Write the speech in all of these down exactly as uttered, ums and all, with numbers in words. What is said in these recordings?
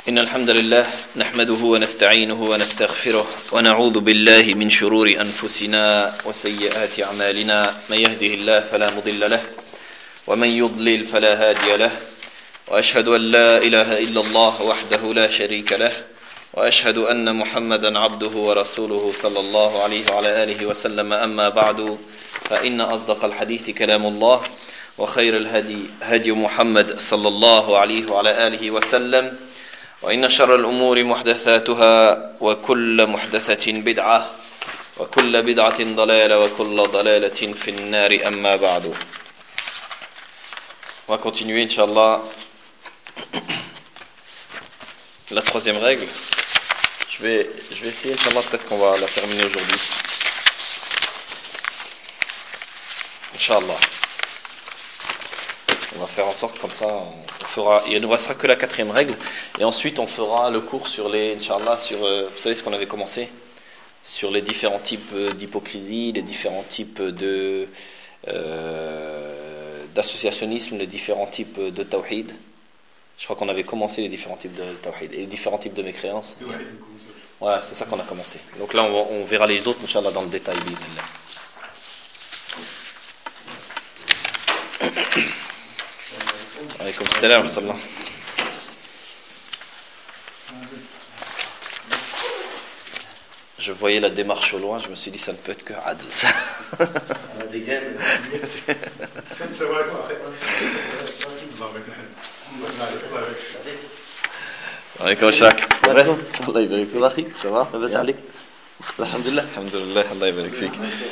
إن الحمد لله نحمده ونستعينه ونستغفره ونعوذ بالله من شرور أنفسنا وسيئات أعمالنا من يهده الله فلا مضل له ومن يضلل فلا هادي له وأشهد أن لا إله إلا الله وحده لا شريك له وأشهد أن محمدا عبده ورسوله صلى الله عليه وعلى آله وسلم أما بعد فإن أصدق الحديث كلام الله وخير الهدي هدي محمد صلى الله عليه وعلى آله وسلم وإن شر الأمور محدثاتها وكل محدثة بدعة وكل بدعة ضلالة وكل ضلالة في النار أما بعد. On va continuer, Inch'Allah, la troisième règle. Je vais, je vais essayer, Inch'Allah, peut-être qu'on va la terminer aujourd'hui. Inch'Allah. On va faire en sorte comme ça, on fera, il ne nous restera que la quatrième règle, et ensuite on fera le cours sur les, Inch'Allah, sur, vous savez ce qu'on avait commencé, sur les différents types d'hypocrisie, les différents types de, euh, d'associationnisme, les différents types de tawhid. Je crois qu'on avait commencé les différents types de tawhid et les différents types de mécréance. Ouais, c'est ça qu'on a commencé. Donc là, on, on verra les autres, Inch'Allah, dans le détail. Alaykoum salam wa rahmatullah. Je voyais la démarche au loin, je me suis dit ça ne peut être que Adl. Alaykoum salam. Allah يبارك فيك أخي. Ça va? لاباس عليك؟ الحمد لله. الحمد لله. الله يبارك فيك.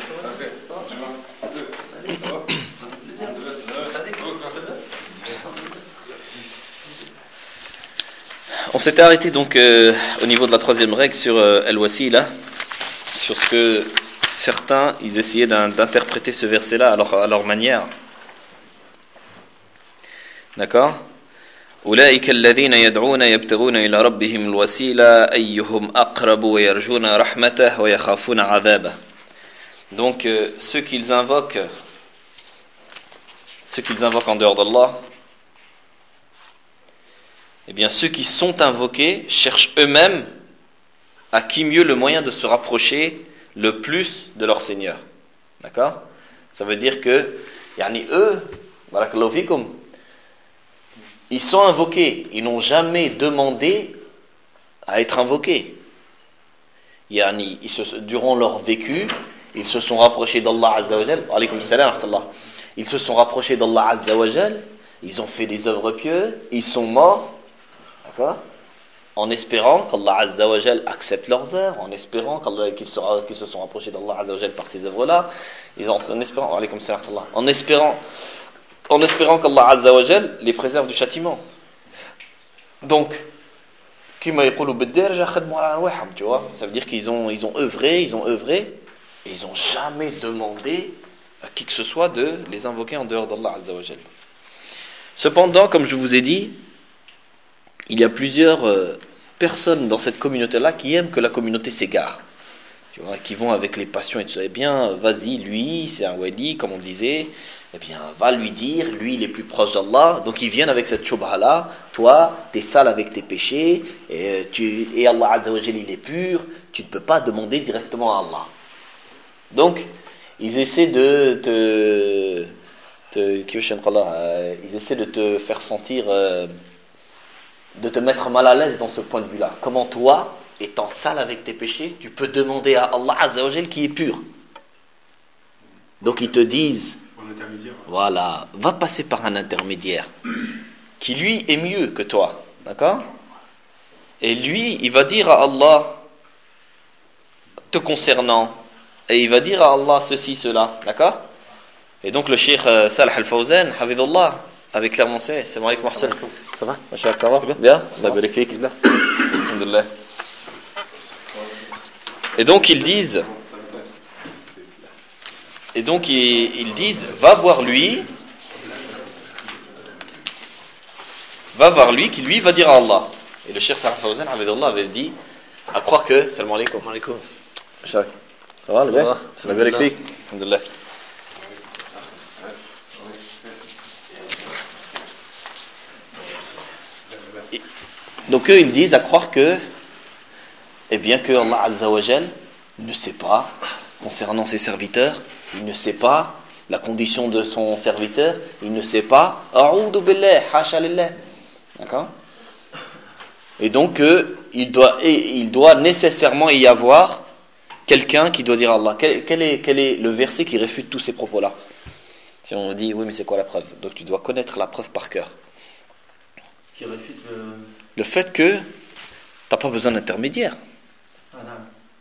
On s'était arrêté donc euh, au niveau de la troisième règle sur euh, Al-Wasila, sur ce que certains ils essayaient d'un, d'interpréter ce verset-là à leur, à leur manière. D'accord? أولئك الذين يدعون يبتغون إلى ربهم الوسيلة أيهم أقرب ويرجون رحمته ويخافون عذابه. Donc euh, ceux qu'ils invoquent, ceux qu'ils invoquent en dehors d'Allah, eh bien, ceux qui sont invoqués cherchent eux-mêmes à qui mieux le moyen de se rapprocher le plus de leur Seigneur. D'accord? Ça veut dire que, yani eux, barakallahu fikum, ils sont invoqués, ils n'ont jamais demandé à être invoqués. Yani, ils se, durant leur vécu, ils se sont rapprochés d'Allah Azza wa Jal. Alaykoum salam wa rahmatullah. Ils se sont rapprochés d'Allah Azza wa Jal, ils ont fait des œuvres pieuses, ils sont morts. D'accord? En espérant qu'Allah Azza wa Jal accepte leurs œuvres, en espérant qu'ils, sera, qu'ils se sont rapprochés d'Allah Azza wa Jal par ces œuvres-là, ils ont, en espérant, en espérant, en espérant qu'Allah Azza wa Jal les préserve du châtiment. Donc, tu vois, ça veut dire qu'ils ont, ils ont œuvré, ils ont œuvré, et ils n'ont jamais demandé à qui que ce soit de les invoquer en dehors d'Allah Azza wa Jal. Cependant, comme je vous ai dit, il y a plusieurs euh, personnes dans cette communauté-là qui aiment que la communauté s'égare, tu vois, qui vont avec les passions et tout ça. Eh bien, vas-y, lui, c'est un wali, comme on disait, eh bien, va lui dire, lui, il est plus proche d'Allah, donc ils viennent avec cette shubha-là, toi, t'es sale avec tes péchés, et, tu, et Allah Azza wa Jal, il est pur, tu ne peux pas demander directement à Allah. Donc, ils essaient de te... te ils essaient de te faire sentir... Euh, de te mettre mal à l'aise dans ce point de vue-là. Comment toi, étant sale avec tes péchés, tu peux demander à Allah Azza wa Jal qui est pur. Donc ils te disent, voilà, va passer par un intermédiaire qui lui est mieux que toi, d'accord? Et lui, il va dire à Allah te concernant, et il va dire à Allah ceci, cela, d'accord? Et donc le cheikh euh, Salah al-Fawzan, Hafidullah, avait clairement ça. Salam alaykoum Marcel. Ça va? Masha'Allah, ça va? Bien? Bien? Allah barik fik. Alhamdulillah. Et donc ils disent, et donc ils, ils disent, va voir lui, va voir lui, qui lui va dire à Allah. Et le cheikh Salah Fawzan, Hafidullah, avait dit, à croire que, salam alaykoum. Alaykoum. Masha'Allah. Ça va? Allah barik fik. Alhamdulillah. Donc eux, ils disent à croire que, eh bien que Allah Azza wa Jal ne sait pas concernant ses serviteurs, il ne sait pas la condition de son serviteur, il ne sait pas, a'oudhu billah, hasha lillah. D'accord ? Et donc, euh, il, doit, il doit nécessairement y avoir quelqu'un qui doit dire à Allah. Quel, quel, est, quel est le verset qui réfute tous ces propos-là ? Si on dit, oui, mais c'est quoi la preuve ? Donc, tu dois connaître la preuve par cœur. Qui réfute le... Le fait que tu n'as pas besoin d'intermédiaire. Ah non.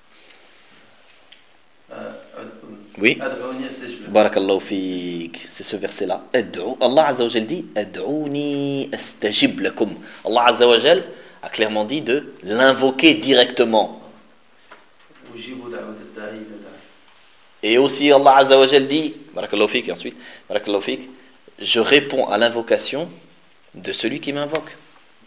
Euh, euh, oui. Ad'ouni astajib lakum. Barakallahu fik. C'est ce verset-là. Ad'ou. Allah Azza wa Jal dit Ad'ouni astajib lakum. Allah Azza wa Jal a clairement dit de l'invoquer directement. Et aussi Allah Azza wa Jal dit Barakallahu fik, et ensuite Barakallahu fik, je réponds à l'invocation de celui qui m'invoque.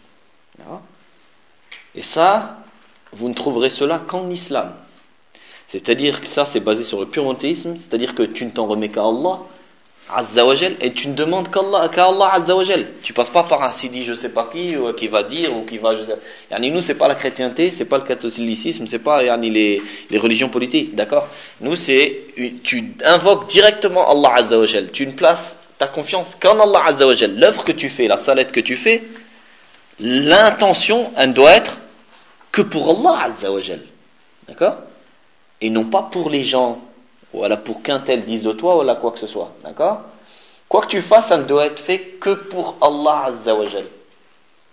Et ça, vous ne trouverez cela qu'en islam. C'est-à-dire que ça, c'est basé sur le pur monothéisme, c'est-à-dire que tu ne t'en remets qu'à Allah Azza wa Jal et tu ne demandes qu'à Allah, qu'à Allah Azza wa Jal. Tu passes pas par un sidi je sais pas qui ou qui va dire ou qui va je sais. Yani nous c'est pas la chrétienté, c'est pas le catholicisme, c'est pas yani les les religions polythéistes, d'accord ? Nous c'est tu invoques directement Allah Azza wa Jal. Tu ne places ta confiance qu'en Allah Azza wa Jal. L'œuvre que tu fais, la salette que tu fais, l'intention elle doit être que pour Allah Azza wa Jal. D'accord ? Et non pas pour les gens. Voilà, pour qu'un tel dise de toi, voilà quoi que ce soit. D'accord ? Quoi que tu fasses, ça ne doit être fait que pour Allah Azza wa Jal. D'accord ?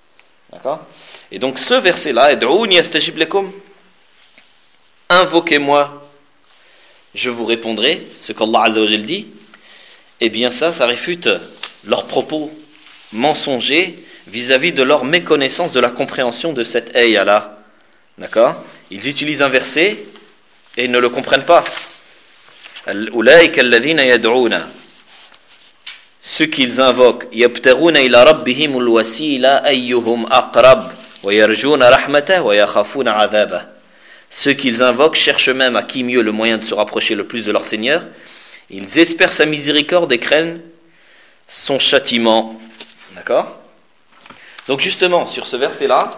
Et donc ce verset-là, Ad'ouni astajib lakum, invoquez-moi, je vous répondrai, ce qu'Allah Azza wa Jal dit, eh bien ça, ça réfute leurs propos mensongers vis-à-vis de leur méconnaissance de la compréhension de cette ayah-là. D'accord ? Ils utilisent un verset et ils ne le comprennent pas. أولئك الذين يدعون, ceux qu'ils invoquent, يبتغون إلى ربهم الوسيلة أيهم أقرب ويرجون رحمته ويخافون عذابه. Ceux qu'ils invoquent cherchent même à qui mieux le moyen de se rapprocher le plus de leur Seigneur. Ils espèrent sa miséricorde et craignent son châtiment. D'accord ? Donc justement, sur ce verset-là,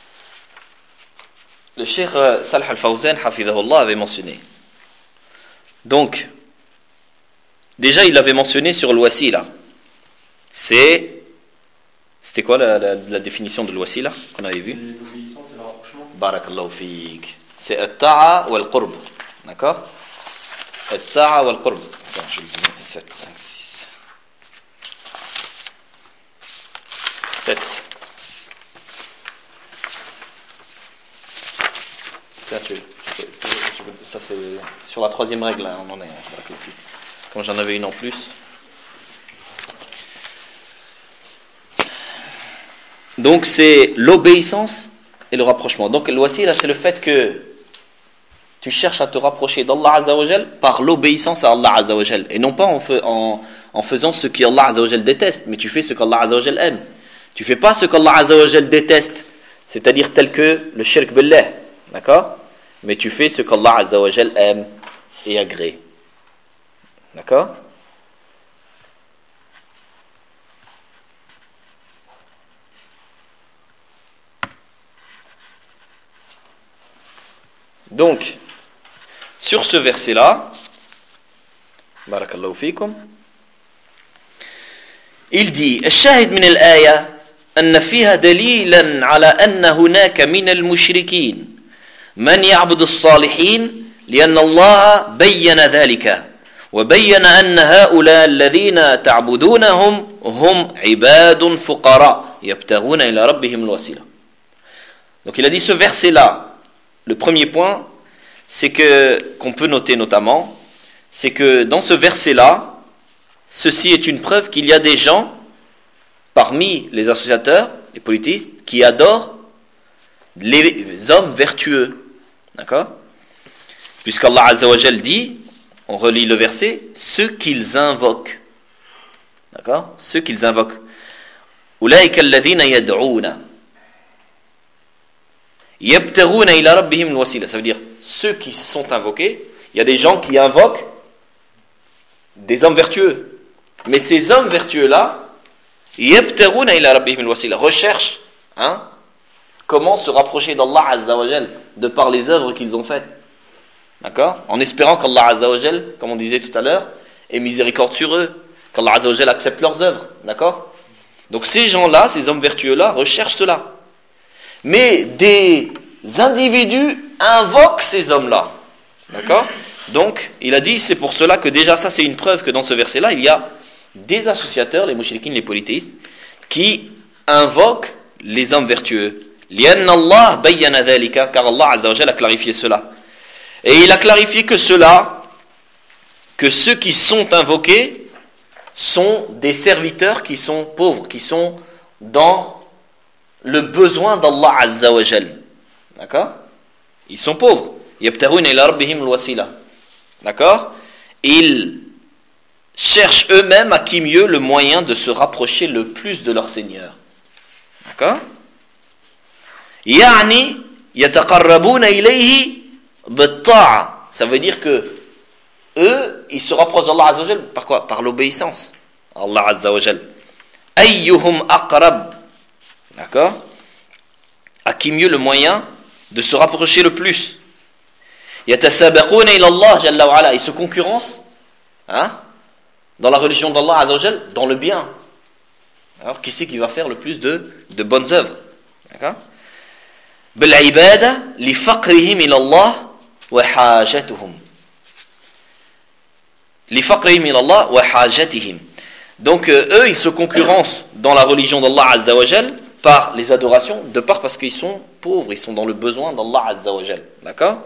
le cheikh Salih al-Fawzan, hafidhahullah, avait mentionné. Donc, déjà, il avait mentionné sur le wasila. C'est. C'était quoi la, la, la définition de l'wasila qu'on avait vu ? L'obéissance et le rapprochement. Barakallahu fik. C'est at-ta'a wal qurb. D'accord ? At-ta'a wal qurb. Attends, je le dis. sept, cinq, six. sept. Tiens, tu. Ça c'est sur la troisième règle, là, on en est. Comme j'en avais une en plus. Donc c'est l'obéissance et le rapprochement. Donc le wasila, c'est le fait que tu cherches à te rapprocher d'Allah Azza wa Jal par l'obéissance à Allah Azza wa Jal. Et non pas en, fe, en, en faisant ce qu'Allah Azza wa Jal déteste, mais tu fais ce qu'Allah Azza wa Jal aime. Tu fais pas ce qu'Allah Azza wa Jal déteste, c'est-à-dire tel que le shirk billah. D'accord ? Mais tu fais ce qu'Allah Azza wa Jal aime et agrée. D'accord ? Donc, sur ce verset-là, barakallahu fikum, il dit الشاهد من الآية أن فيها دليلا على أن هناك من المشركين من يعبد الصالحين لأن الله بين ذلك وبين أن هؤلاء الذين تعبدونهم هم عباد فقراء يبتغون إلى ربهم الوسيلة. Donc il a dit ce verset-là, le premier point, c'est que qu'on peut noter notamment, c'est que dans ce verset-là, ceci est une preuve qu'il y a des gens parmi les associateurs, les politistes, qui adorent les hommes vertueux. D'accord ? Puisqu'Allah Azza wa Jal dit, on relit le verset, ceux qu'ils invoquent. D'accord ? Ceux qu'ils invoquent. Ulaika alladhina yad'una yabtaghuna ila rabbihim alwasila. Ça veut dire ceux qui sont invoqués, il y a des gens qui invoquent des hommes vertueux. Mais ces hommes vertueux là, yabtaghuna ila rabbihim alwasila, recherchent hein, comment se rapprocher d'Allah Azza wa Jal de par les œuvres qu'ils ont faites. D'accord? En espérant qu'Allah Azza wa Jal, comme on disait tout à l'heure, ait miséricorde sur eux, qu'Allah Azza wa Jal accepte leurs œuvres. D'accord? Donc ces gens-là, ces hommes vertueux-là, recherchent cela. Mais des individus invoquent ces hommes-là. D'accord? Donc, il a dit, c'est pour cela que déjà ça, c'est une preuve que dans ce verset-là, il y a des associateurs, les mouchriquines, les polythéistes, qui invoquent les hommes vertueux. لأن الله بين ذلك, car Allah Azza wa Jalla a clarifié cela. Et il a clarifié que cela, que ceux qui sont invoqués sont des serviteurs qui sont pauvres, qui sont dans le besoin d'Allah Azza wa Jalla. D'accord? Ils sont pauvres. يبتغون إلى ربهم الوسيلة. D'accord? Ils cherchent eux-mêmes à qui mieux le moyen de se rapprocher le plus de leur Seigneur. D'accord? يعني يتقربون إليه بالطاعة. Ça veut dire que eux, ils se rapprochent d'Allah Azza wa Jal par quoi? Par l'obéissance à Allah Azza wa Jal. أيهم أقرب. D'accord? À qui mieux le moyen de se rapprocher le plus? يتسابقون إلى الله جل وعلا. Ils se concurrencent, hein, dans la religion d'Allah Azza wa Jal, dans le bien. Alors, qui c'est qui va faire le plus de, de bonnes œuvres? D'accord? بالعبادة لفقرهم إلى الله وحاجتهم. لفقرهم إلى الله وحاجتهم. Donc euh, eux, ils se concurrencent dans la religion d'Allah Azza wa Jal par les adorations, de part parce qu'ils sont pauvres, ils sont dans le besoin d'Allah Azza wa Jal. D'accord?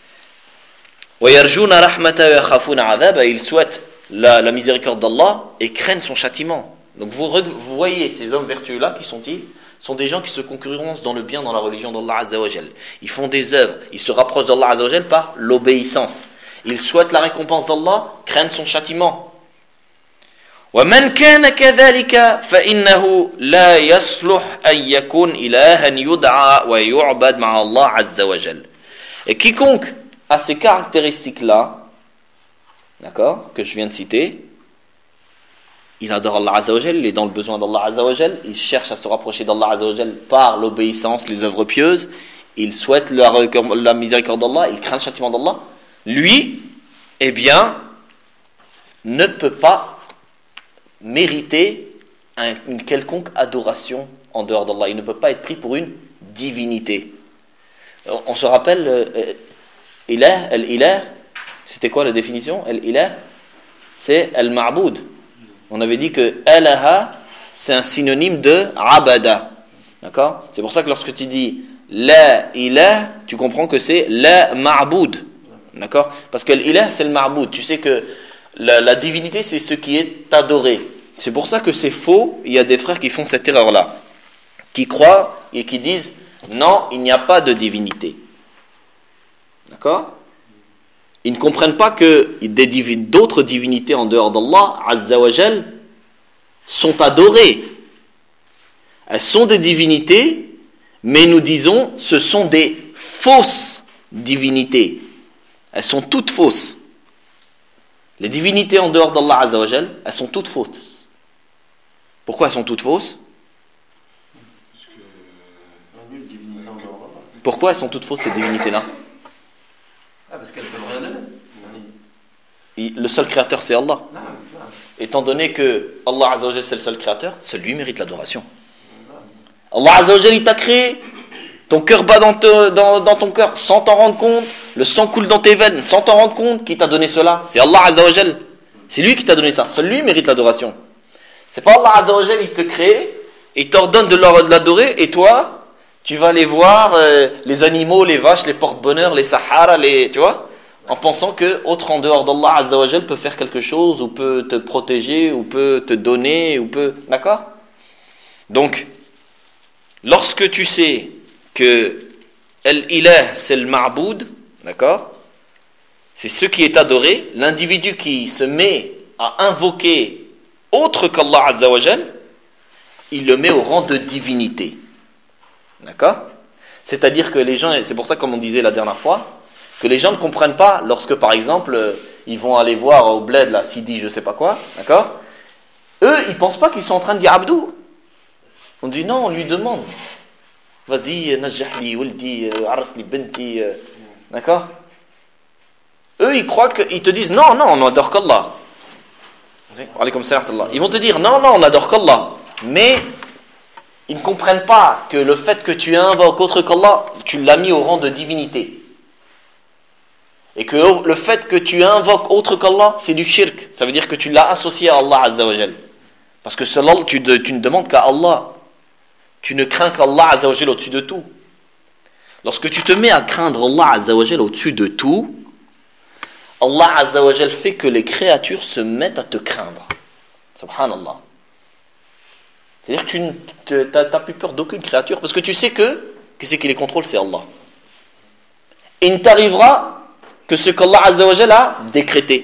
ويرجون رحمته ويخافون عذابه. Ils souhaitent la, la miséricorde d'Allah et craignent son châtiment. Donc vous, vous voyez ces hommes vertueux-là, qui sont-ils? Sont des gens qui se concurrencent dans le bien dans la religion d'Allah Azza wa Jal. Ils font des œuvres, ils se rapprochent d'Allah Azza wa Jal par l'obéissance. Ils souhaitent la récompense d'Allah, craignent son châtiment. ومن كان كذلك فإنه لا يصلح أن يكون إلها يدعى ويعبد مع الله عز وجل. Et quiconque a ces caractéristiques-là, d'accord, que je viens de citer, il adore Allah Azza wa Jal, il est dans le besoin d'Allah Azza wa Jal, il cherche à se rapprocher d'Allah Azza wa Jal par l'obéissance, les œuvres pieuses, il souhaite la, la miséricorde d'Allah, il craint le châtiment d'Allah. Lui, eh bien, ne peut pas mériter un, une quelconque adoration en dehors d'Allah. Il ne peut pas être pris pour une divinité. On se rappelle, euh, ilah, al-ilah, c'était quoi la définition? Al-ilah, c'est al-ma'boud. On avait dit que alaha, c'est un synonyme de abada. D'accord? C'est pour ça que lorsque tu dis la ilah, tu comprends que c'est la ma'boud. D'accord? Parce que l'ilah, c'est le ma'boud. Tu sais que la, la divinité, c'est ce qui est adoré. C'est pour ça que c'est faux. Il y a des frères qui font cette erreur-là, qui croient et qui disent non, il n'y a pas de divinité. D'accord? Ils ne comprennent pas que des divi- d'autres divinités en dehors d'Allah Azza wa Jal sont adorées. Elles sont des divinités, mais nous disons ce sont des fausses divinités. Elles sont toutes fausses. Les divinités en dehors d'Allah Azza wa Jal, elles sont toutes fausses. Pourquoi elles sont toutes fausses? Pourquoi elles sont toutes fausses, ces divinités-là? Ah, parce qu'elles peuvent rien donner. Le seul créateur, c'est Allah. Non, non. Étant donné que Allah Azza wa Jal, c'est le seul créateur, celui mérite l'adoration. Allah Azza wa Jal, il t'a créé. Ton cœur bat dans, te, dans, dans ton cœur sans t'en rendre compte. Le sang coule dans tes veines sans t'en rendre compte. Qui t'a donné cela? C'est Allah Azza wa Jal. C'est lui qui t'a donné ça. Seul lui mérite l'adoration. C'est pas Allah Azza wa Jal, il te crée, il t'ordonne de l'adorer, et toi, tu vas aller voir euh, les animaux, les vaches, les porte-bonheur, les saharas, les, tu vois, en pensant que autre en dehors d'Allah Azza wa Jal peut faire quelque chose, ou peut te protéger, ou peut te donner, ou peut, d'accord? Donc, lorsque tu sais que Al-Ilah, c'est le ma'boud, d'accord? C'est ce qui est adoré. L'individu qui se met à invoquer autre qu'Allah Azza wa Jal, il le met au rang de divinité. D'accord? C'est-à-dire que les gens, c'est pour ça comme on disait la dernière fois, que les gens ne comprennent pas lorsque par exemple, ils vont aller voir au bled, là, Sidi, je sais pas quoi, d'accord? Eux, ils pensent pas qu'ils sont en train de dire Abdou. On dit non, on lui demande. vas-y, najjahli, waldi, arasli, benti. D'accord? Eux, ils croient qu'ils te disent non, non, on n'adore qu'Allah. Ils vont te dire non, non, on n'adore qu'Allah. Mais ils ne comprennent pas que le fait que tu invoques autre qu'Allah, tu l'as mis au rang de divinité. Et que le fait que tu invoques autre qu'Allah, c'est du shirk. Ça veut dire que tu l'as associé à Allah Azza wa Jal. Parce que seul, tu, de, tu ne demandes qu'à Allah. Tu ne crains qu'Allah Azza wa Jal au-dessus de tout. Lorsque tu te mets à craindre Allah Azza wa Jal au-dessus de tout, Allah Azza wa Jal fait que les créatures se mettent à te craindre. Subhanallah. C'est-à-dire que tu n'as plus peur d'aucune créature parce que tu sais que, qui c'est qui les contrôle, c'est Allah. Il ne t'arrivera que ce qu'Allah Azza wa Jal a décrété.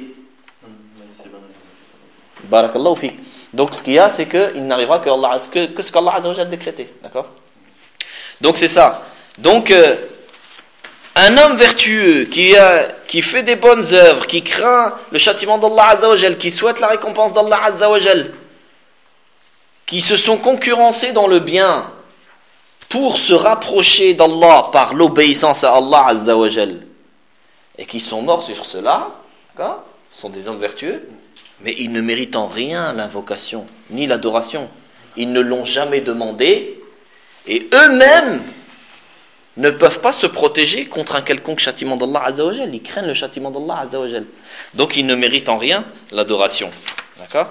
Barakallahu fik. Donc ce qu'il y a, c'est qu'il n'arrivera que, Allah, que, que ce qu'Allah Azza wa Jal a décrété. D'accord? Donc c'est ça. Donc euh, un homme vertueux qui, a, qui fait des bonnes œuvres, qui craint le châtiment d'Allah Azza wa Jal, qui souhaite la récompense d'Allah Azza wa Jal, qui se sont concurrencés dans le bien pour se rapprocher d'Allah par l'obéissance à Allah Azza wa Jal, et qui sont morts sur cela, d'accord? Ce sont des hommes vertueux, mais ils ne méritent en rien l'invocation, ni l'adoration. Ils ne l'ont jamais demandé, et eux-mêmes ne peuvent pas se protéger contre un quelconque châtiment d'Allah Azza wa Jal. Ils craignent le châtiment d'Allah Azza wa Jal. Donc ils ne méritent en rien l'adoration. D'accord?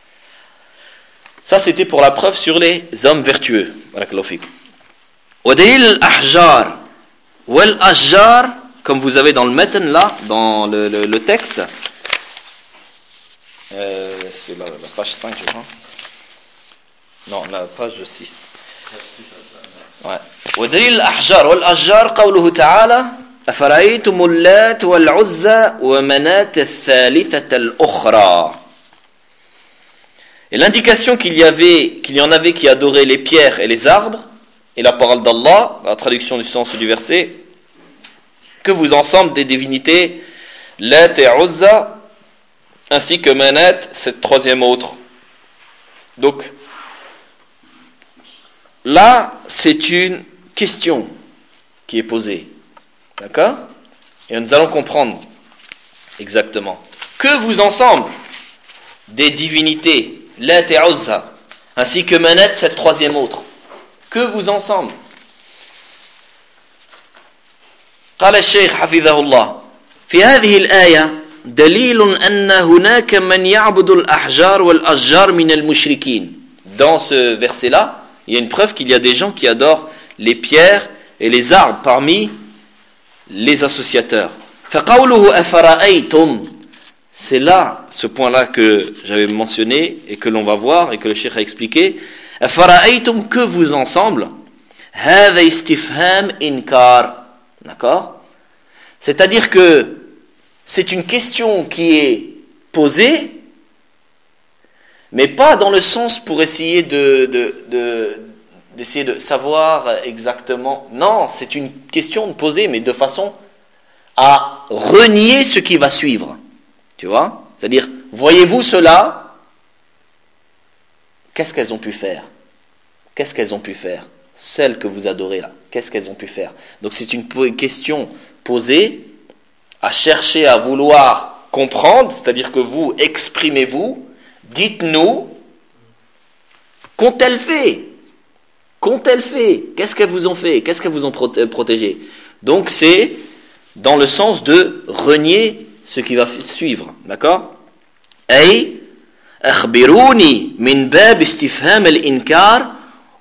Ça c'était pour la preuve sur les hommes vertueux. Barakallahu fik. Wa dalil al-ahjar wal ashjar, comme vous avez dans le matan là, dans le, le, le texte, euh, c'est la, la page cinq je crois. Non, la page six. Ouais. ودليل الأحجار والأشجار قوله تعالى أفرأيتم اللات والعزى ومناة الثالثة الأخرى. Et l'indication qu'il y avait, qu'il y en avait qui adoraient les pierres et les arbres, et la parole d'Allah, la traduction du sens du verset, que vous ensemble des divinités, Lat et Uzza, ainsi que Manat, cette troisième autre. Donc, là, c'est une question qui est posée. D'accord? Et nous allons comprendre exactement. Que vous ensemble des divinités, Lat et Uzza, ainsi que Manat, cette troisième autre. Que vous ensemble. قال الشيخ حفظه الله في هذه الآية دليل أن هناك من يعبد الأحجار والأشجار من المشركين. Dans ce verset-là, il y a une preuve qu'il y a des gens qui adorent les pierres et les arbres parmi les associateurs. فقوله أفرأيتم, c'est là, ce point-là que j'avais mentionné et que l'on va voir et que le cheikh a expliqué. أفرأيتم, que vous ensemble, هذا استفهام إنكار. D'accord? C'est-à-dire que c'est une question qui est posée, mais pas dans le sens pour essayer de, de, de, d'essayer de savoir exactement. Non, c'est une question posée, mais de façon à renier ce qui va suivre. Tu vois? C'est-à-dire, voyez-vous cela? Qu'est-ce qu'elles ont pu faire? Qu'est-ce qu'elles ont pu faire? Celles que vous adorez là, qu'est-ce qu'elles ont pu faire? Donc c'est une question posée à chercher à vouloir comprendre, c'est-à-dire que vous exprimez-vous, dites-nous, qu'ont-elles fait? Qu'ont-elles fait? Qu'est-ce qu'elles vous ont fait? Qu'est-ce qu'elles vous ont protégé? Donc c'est dans le sens de renier ce qui va suivre, d'accord? Ay akhbiruni min bab istifham al-inkar.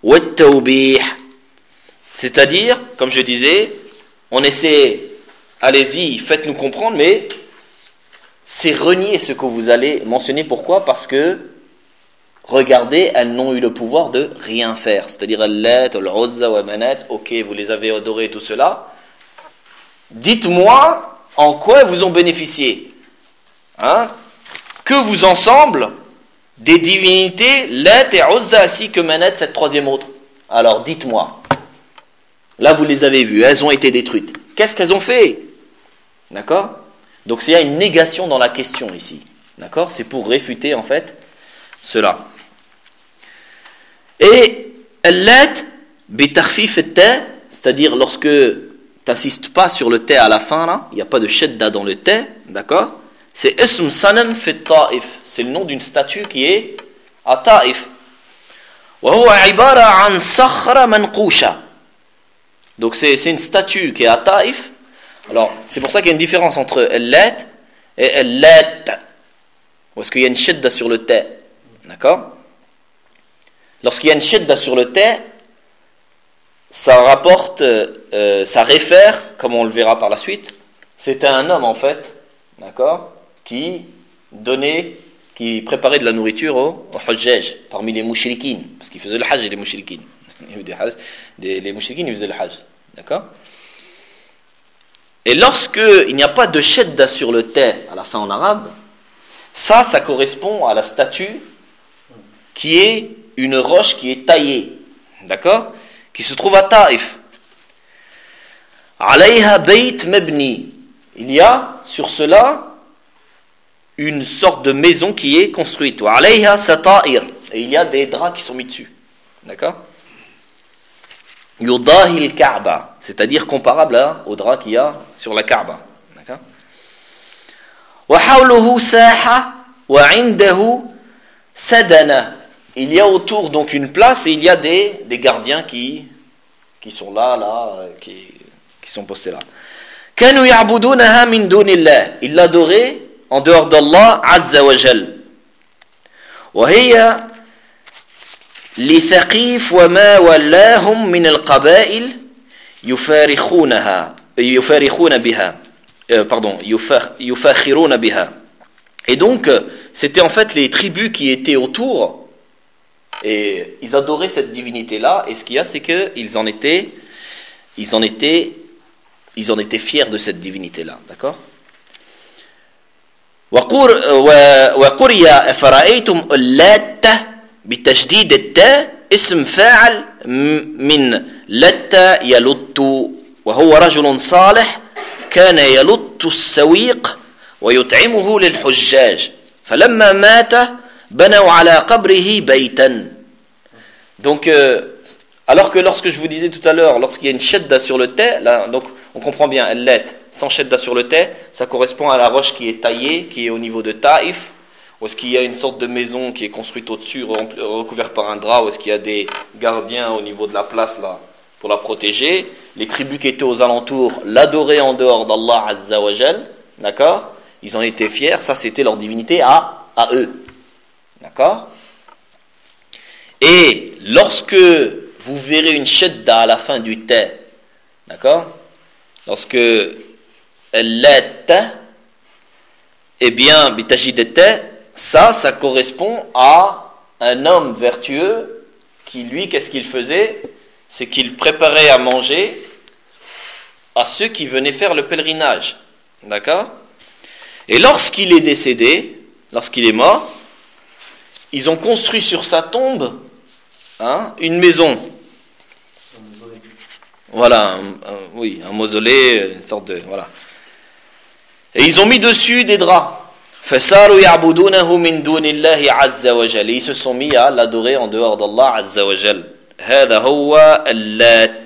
C'est-à-dire, comme je disais, on essaie, allez-y, faites-nous comprendre, mais c'est renier ce que vous allez mentionner. Pourquoi? Parce que, regardez, elles n'ont eu le pouvoir de rien faire. C'est-à-dire, Al-Lat, Al-Uzza, wa Manat, ok, vous les avez adorés, tout cela. Dites-moi en quoi vous ont bénéficié. Hein? Que vous ensemble des divinités, Lat et Uzza, ainsi que Manat, cette troisième autre. Alors dites-moi. Là vous les avez vues, elles ont été détruites. Qu'est-ce qu'elles ont fait? D'accord? Donc il y a une négation dans la question ici. D'accord? C'est pour réfuter en fait cela. Et Lat, bitarfif et ta, c'est-à-dire lorsque tu n'insistes pas sur le ta à la fin, là, il n'y a pas de shadda dans le ta, d'accord? C'est ism sanam fi ta'if, c'est le nom d'une statue qui est à Taif. Wa huwa ibara an sakhra manqusha. Donc c'est, c'est une statue qui est à Taif. Alors c'est pour ça qu'il y a une différence entre al-lat et al-lat. Parce qu'il y a une shadda sur le ta, d'accord? Lorsqu'il y a une shadda sur le ta, ça rapporte, euh, ça réfère, comme on le verra par la suite, c'était un homme en fait, d'accord, qui donnait, qui préparait de la nourriture au, au hajjaj, parmi les mouchriquines, parce qu'il faisait le hajj et les mouchriquines. Les mouchriquines, ils faisaient le hajj, d'accord? Et lorsque il n'y a pas de shadda sur le ta à la fin en arabe, ça, ça correspond à la statue qui est une roche qui est taillée, d'accord, qui se trouve à Taif. Alayha bayt mabni. Il y a sur cela une sorte de maison qui est construite. Wa alayha sata'ir. Et il y a des draps qui sont mis dessus, d'accord. Yudahi al-Ka'ba, c'est-à-dire comparable à, au drap qu'il y a sur la Kaaba, d'accord. Wa hawluhu saha wa 'indahu sadana. Il y a autour donc une place et il y a des, des gardiens qui, qui sont là, là, qui, qui sont postés là. Kanu ya'budunaha min dunillah. Ils l'adoraient en dehors d'Allah Azza wa Jal. Wa hiya li Thaqif wa ma wallahum min al-qaba'il yufarikhunaha yufarikhuna biha. Euh, pardon, yufakhiruna biha. Et donc c'était en fait les tribus qui étaient autour. Et ils adoraient cette divinité-là, et ce qu'il y a, c'est qu'ils en étaient, ils en étaient, ils en étaient fiers de cette divinité-là, d'accord? وقرئ أفرأيتم اللات بتشديد التاء اسم فاعل من لت يلت وهو رجل صالح كان يلت السويق ويطعمه للحجاج فلما مات بنوا على قبره بيتا. Donc euh, alors que lorsque je vous disais tout à l'heure, lorsqu'il y a une shadda sur le ta, là, donc on comprend bien, al-lat sans shadda sur le ta, ça correspond à la roche qui est taillée, qui est au niveau de Taif, ou est-ce qu'il y a une sorte de maison qui est construite au-dessus, recouverte par un drap, ou est-ce qu'il y a des gardiens au niveau de la place là pour la protéger. Les tribus qui étaient aux alentours l'adoraient en dehors d'Allah Azza wa Jal, d'accord? Ils en étaient fiers, ça c'était leur divinité à, à eux, d'accord? Et lorsque vous verrez une shadda à la fin du ta, d'accord? Lorsque la ta, eh bien, bitajid ta, ça, ça correspond à un homme vertueux qui, lui, qu'est-ce qu'il faisait? C'est qu'il préparait à manger à ceux qui venaient faire le pèlerinage, d'accord? Et lorsqu'il est décédé, lorsqu'il est mort, ils ont construit sur sa tombe, hein, une maison. Voilà, un, un, oui, un mausolée, une sorte de, voilà. Et ils ont mis dessus des draps. فَسَارُوا يَعْبُدُونَهُ مِنْ دُونِ اللَّهِ عَزَّ وَجَلَ. Ils se sont mis à l'adorer en dehors d'Allah Azza wa Jal. هذا هو اللات.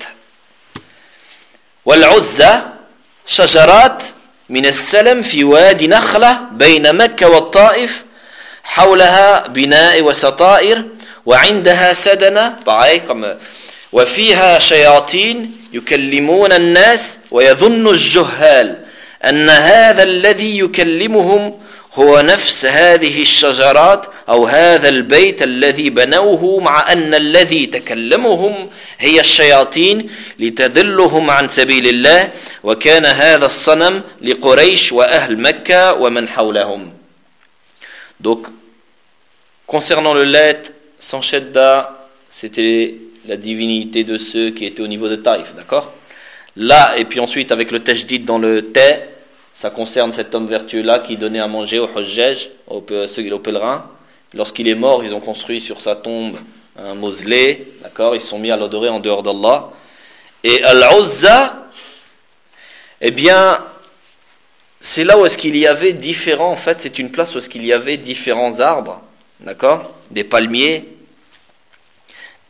والعزى شجرات من السلم في وادي نخلة بين مكة والطائف حولها بناء وستائر وعندها سدنة وفيها شياطين يكلمون الناس ويظن الجهال أن هذا الذي يكلمهم هو نفس هذه الشجرات أو هذا البيت الذي بنوه مع أن الذي تكلمهم هي الشياطين لتذلهم عن سبيل الله وكان هذا الصنم لقريش وأهل مكة ومن حولهم. Donc, concernant le Lat, sans Shadda, c'était la divinité de ceux qui étaient au niveau de Taïf, d'accord? Là, et puis ensuite avec le tajdid dans le Ta, ça concerne cet homme vertueux-là qui donnait à manger au hujjaj, aux pèlerins. Lorsqu'il est mort, ils ont construit sur sa tombe un mausolée, d'accord? Ils se sont mis à l'adorer en dehors d'Allah. Et Al-Uzza, eh bien, c'est là où est-ce qu'il y avait différents, en fait, c'est une place où est-ce qu'il y avait différents arbres, d'accord? Des palmiers,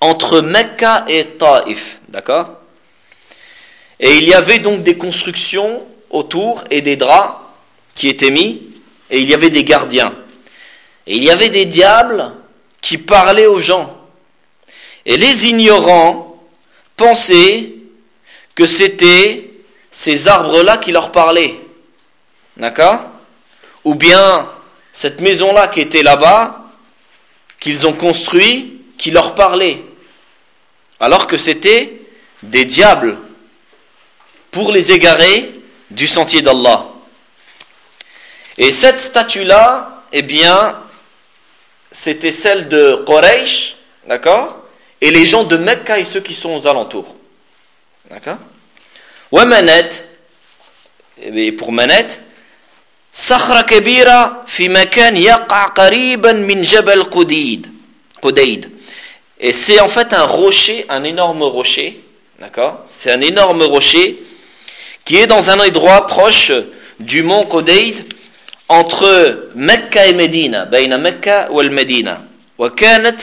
entre Mecca et Taïf, d'accord? Et il y avait donc des constructions autour et des draps qui étaient mis, et il y avait des gardiens. Et il y avait des diables qui parlaient aux gens. Et les ignorants pensaient que c'était ces arbres-là qui leur parlaient. D'accord? Ou bien cette maison-là qui était là-bas, qu'ils ont construit, qui leur parlait. Alors que c'était des diables pour les égarer du sentier d'Allah. Et cette statue-là, eh bien, c'était celle de Quraysh, d'accord? Et les gens de Mecca et ceux qui sont aux alentours. D'accord? Wa Manet, et pour Manet, صخرة كبيرة في مكان يقع قريبا من جبل قديد قديد. Et c'est en fait un rocher, un énorme rocher, d'accord? C'est un énorme rocher qui est dans un endroit proche du mont Qudayd entre Mecca et Médina, بين مكة والمدينة. وكانت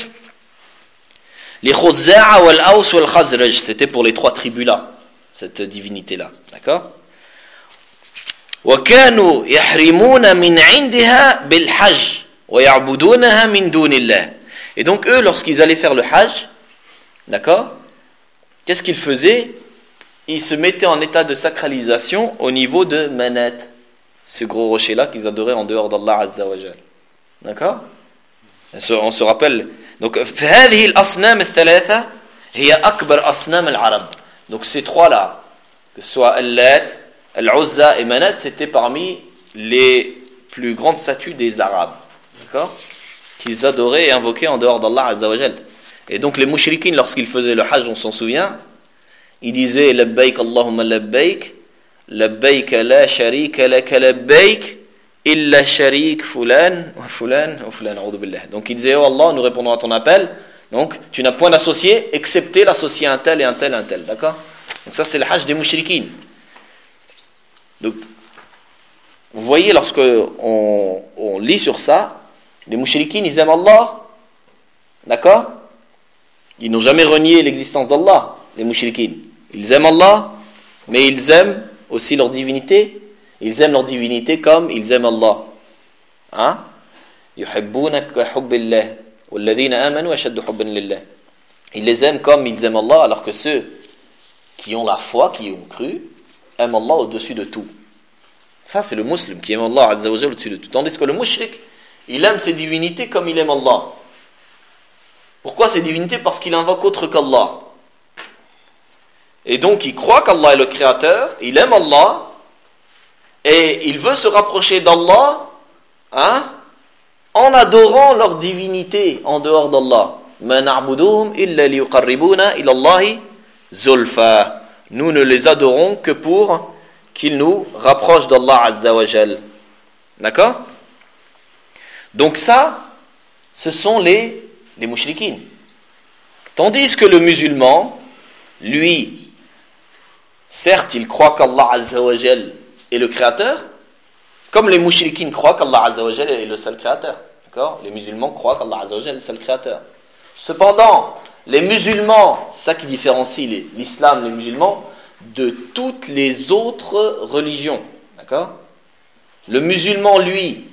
لخزاعة والأوس والخزرج, c'était pour les trois tribus là, cette divinité là, d'accord? وكانوا يحرمون من عندها بالحج ويعبدونها من دون الله. Et donc eux, lorsqu'ils allaient faire le hajj, d'accord, qu'est-ce qu'ils faisaient? Ils se mettaient en état de sacralisation au niveau de Manat, ce gros rocher-là qu'ils adoraient en dehors d'Allah Azza wa Jal. D'accord? On se rappelle. Donc, فهذه الأصنام الثلاثة هي أكبر أصنام العرب. Donc ces trois-là, que ce soit Al-Lat, Al-Uzza et Manat, c'était parmi les plus grandes statues des Arabes. D'accord? Qu'ils adoraient et invoquaient en dehors d'Allah Azza wa Jal. Et donc les mouchriquines, lorsqu'ils faisaient le hajj, on s'en souvient, ils disaient labbaik Allahumma labbaik, labbaik la sharika laka labbaik, illa sharik fulan, wa fulan, wa fulan, a'udhu billah. Donc ils disaient, oh Allah, nous répondons à ton appel, donc tu n'as point d'associé, excepté l'associé un tel et un tel, un tel, d'accord? Donc ça c'est le hajj des mouchriquines. Donc, vous voyez, lorsque on, on lit sur ça, les mouchriquines, ils aiment Allah, d'accord? Ils n'ont jamais renié l'existence d'Allah, les mouchriquines. Ils aiment Allah, mais ils aiment aussi leur divinité. Ils aiment leur divinité comme ils aiment Allah. Hein? يُحِبُّونَكَ كَحُبِّ اللَّهِ وَالَّذِينَ آمَنُوا أَشَدُّ حُبًّا لِلَّهِ. Ils les aiment comme ils aiment Allah, alors que ceux qui ont la foi, qui ont cru, aiment Allah au-dessus de tout. Ça, c'est le musulman qui aime Allah Azza wa Jalla au-dessus de tout. Tandis que le mushrik, il aime ses divinités comme il aime Allah. Pourquoi ces divinités? Parce qu'il invoque autre qu'Allah. Et donc, il croit qu'Allah est le créateur, il aime Allah, et il veut se rapprocher d'Allah, hein, en adorant leur divinité en dehors d'Allah. Ma na'buduhum illa liyuqarribuna ila Allahi zulfa. Nous ne les adorons que pour qu'ils nous rapprochent d'Allah Azza wa Jal. D'accord? Donc ça, ce sont les, les mouchriquines. Tandis que le musulman, lui, certes, il croit qu'Allah Azza wa Jal est le créateur, comme les mouchriquines croient qu'Allah Azza wa Jal est le seul créateur. D'accord? Les musulmans croient qu'Allah Azza wa Jal est le seul créateur. Cependant, les musulmans, c'est ça qui différencie les, l'islam, les musulmans, de toutes les autres religions. D'accord? Le musulman, lui,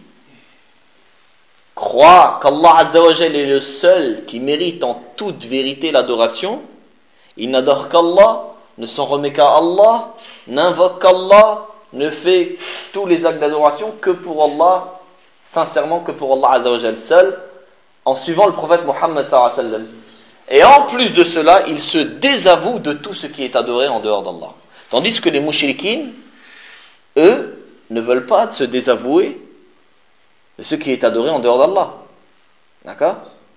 croit qu'Allah Azza wa Jal est le seul qui mérite en toute vérité l'adoration. Il n'adore qu'Allah, ne s'en remet qu'à Allah, n'invoque qu'Allah, ne fait tous les actes d'adoration que pour Allah, sincèrement que pour Allah Azza wa Jal seul, en suivant le prophète Mohammed sallallahu alayhi wa sallam. Et en plus de cela, il se désavoue de tout ce qui est adoré en dehors d'Allah. Tandis que les mouchriquines, eux, ne veulent pas se désavouer de ce qui est adoré en dehors d'Allah. D'accord?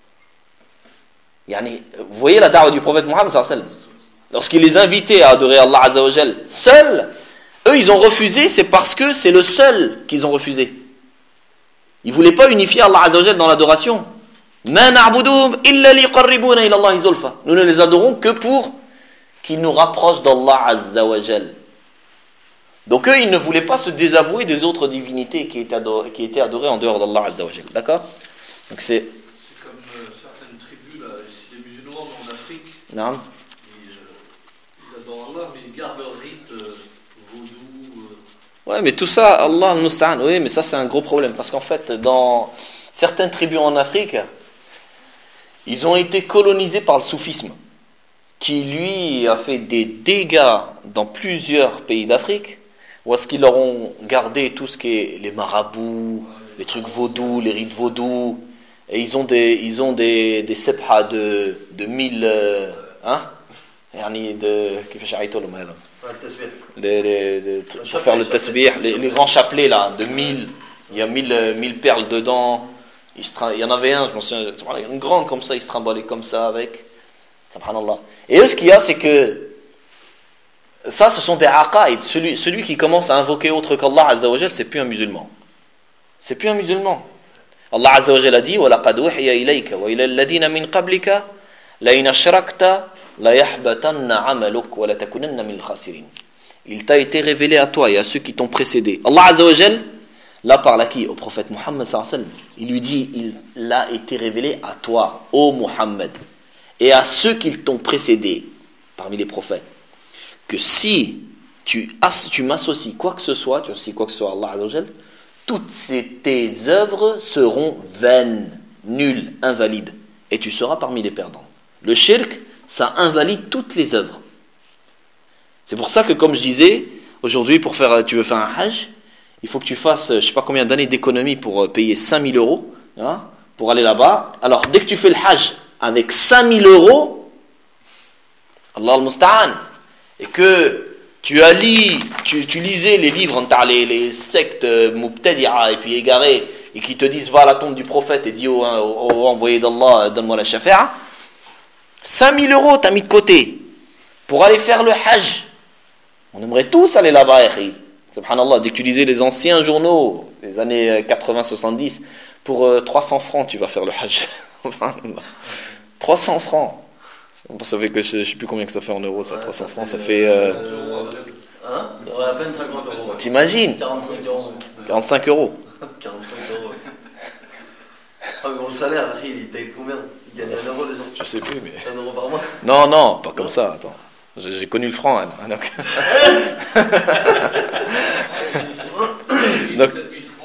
Yani, vous voyez la da'wa du prophète Mohammed sallallahu alayhi wa sallam. Lorsqu'il les invitait à adorer Allah Azza wa Jal seul, eux ils ont refusé, c'est parce que c'est le seul qu'ils ont refusé. Ils ne voulaient pas unifier Allah Azza wa Jal dans l'adoration. Ma na'buduhum illa liqarribuna ila Allahi zulfa. Nous ne les adorons que pour qu'ils nous rapprochent d'Allah Azza wa Jal. Donc eux, ils ne voulaient pas se désavouer des autres divinités qui étaient adorées, qui étaient adorées en dehors d'Allah Azza wa Jal. D'accord? Donc c'est... c'est comme euh, certaines tribus, là, si les musulmans en Afrique, Non. Ils, ils adorent Allah, mais ils gardent leur rite euh, vaudou. Euh... Ouais, mais tout ça, Allah al-Musta'an, oui, mais ça c'est un gros problème. Parce qu'en fait, dans certaines tribus en Afrique, ils ont été colonisés par le soufisme, qui lui a fait des dégâts dans plusieurs pays d'Afrique, où est-ce qu'ils leur ont gardé tout ce qui est les marabouts, les trucs vaudous, les rites vaudous, et ils ont des, ils ont des, des sebha de, de mille, euh, hein, yani de, les, les, les, pour faire le tasbih, les, les grands chapelets là, de mille, il y a mille, mille perles dedans, il, se, il y en avait un, je m'en souviens, une grande comme ça, il se trimballait comme ça avec, subhanallah. Et eux, ce qu'il y a, c'est que ça, ce sont des aqaïd. Celui, celui qui commence à invoquer autre qu'Allah Azza wa Jal, c'est plus un musulman. C'est plus un musulman. Allah Azza wa Jal a dit وَلَقَدْ وُحِيَ إِلَيْكَ وَإِلَى الَّذِينَ مِنْ قَبْلِكَ لَإِنْ أَشْرَكْتَ لَيَحْبَطَنَّ عَمَلُكَ وَلَتَكُونَنَّ مِنَ الْخَاسِرِينَ. Il t'a été révélé à toi et à ceux qui t'ont précédé. Allah Azza wa Jal, là parle à qui? Au prophète Muhammad sallallahu alayhi wa sallam. Il lui dit, il a été révélé à toi, ô Muhammad, et à ceux qui t'ont précédé parmi les prophètes, que si tu, as, tu m'associes quoi que ce soit, tu associes quoi que ce soit à Allah Azza wa Jal, toutes ces, tes œuvres seront vaines, nulles, invalides, et tu seras parmi les perdants. Le shirk, ça invalide toutes les œuvres. C'est pour ça que, comme je disais, aujourd'hui, pour faire, tu veux faire un hajj, il faut que tu fasses, je ne sais pas combien d'années d'économie pour payer cinq mille euros, hein, pour aller là-bas. Alors, dès que tu fais le hajj avec cinq mille euros, Allah al-Musta'an, et que tu as lu, tu, tu lisais les livres, les, les sectes mubtadi'a et puis égarés, et qui te disent va à la tombe du prophète et dis au, au, au envoyé d'Allah, donne-moi la shafa'a, cinq mille euros t'as mis de côté pour aller faire le hajj. On aimerait tous aller là-bas, subhanallah. Dès que tu lisais les anciens journaux des années quatre-vingts soixante-dix, pour euh, trois cents francs tu vas faire le hajj. trois cents francs. Ça fait que je ne sais plus combien que ça fait en euros, ça, ouais, trois cents francs, ça fait. Euh... Hein ouais, à peine cinquante euros. T'imagines? quarante-cinq euros. quarante-cinq euros. quarante-cinq euros. Ah, mais mon salaire, il était combien? Il gagne un euro déjà? Je sais plus, mais. Un euro par mois? Non, non, pas comme ça, attends. J'ai, j'ai connu le franc, hein, donc. donc...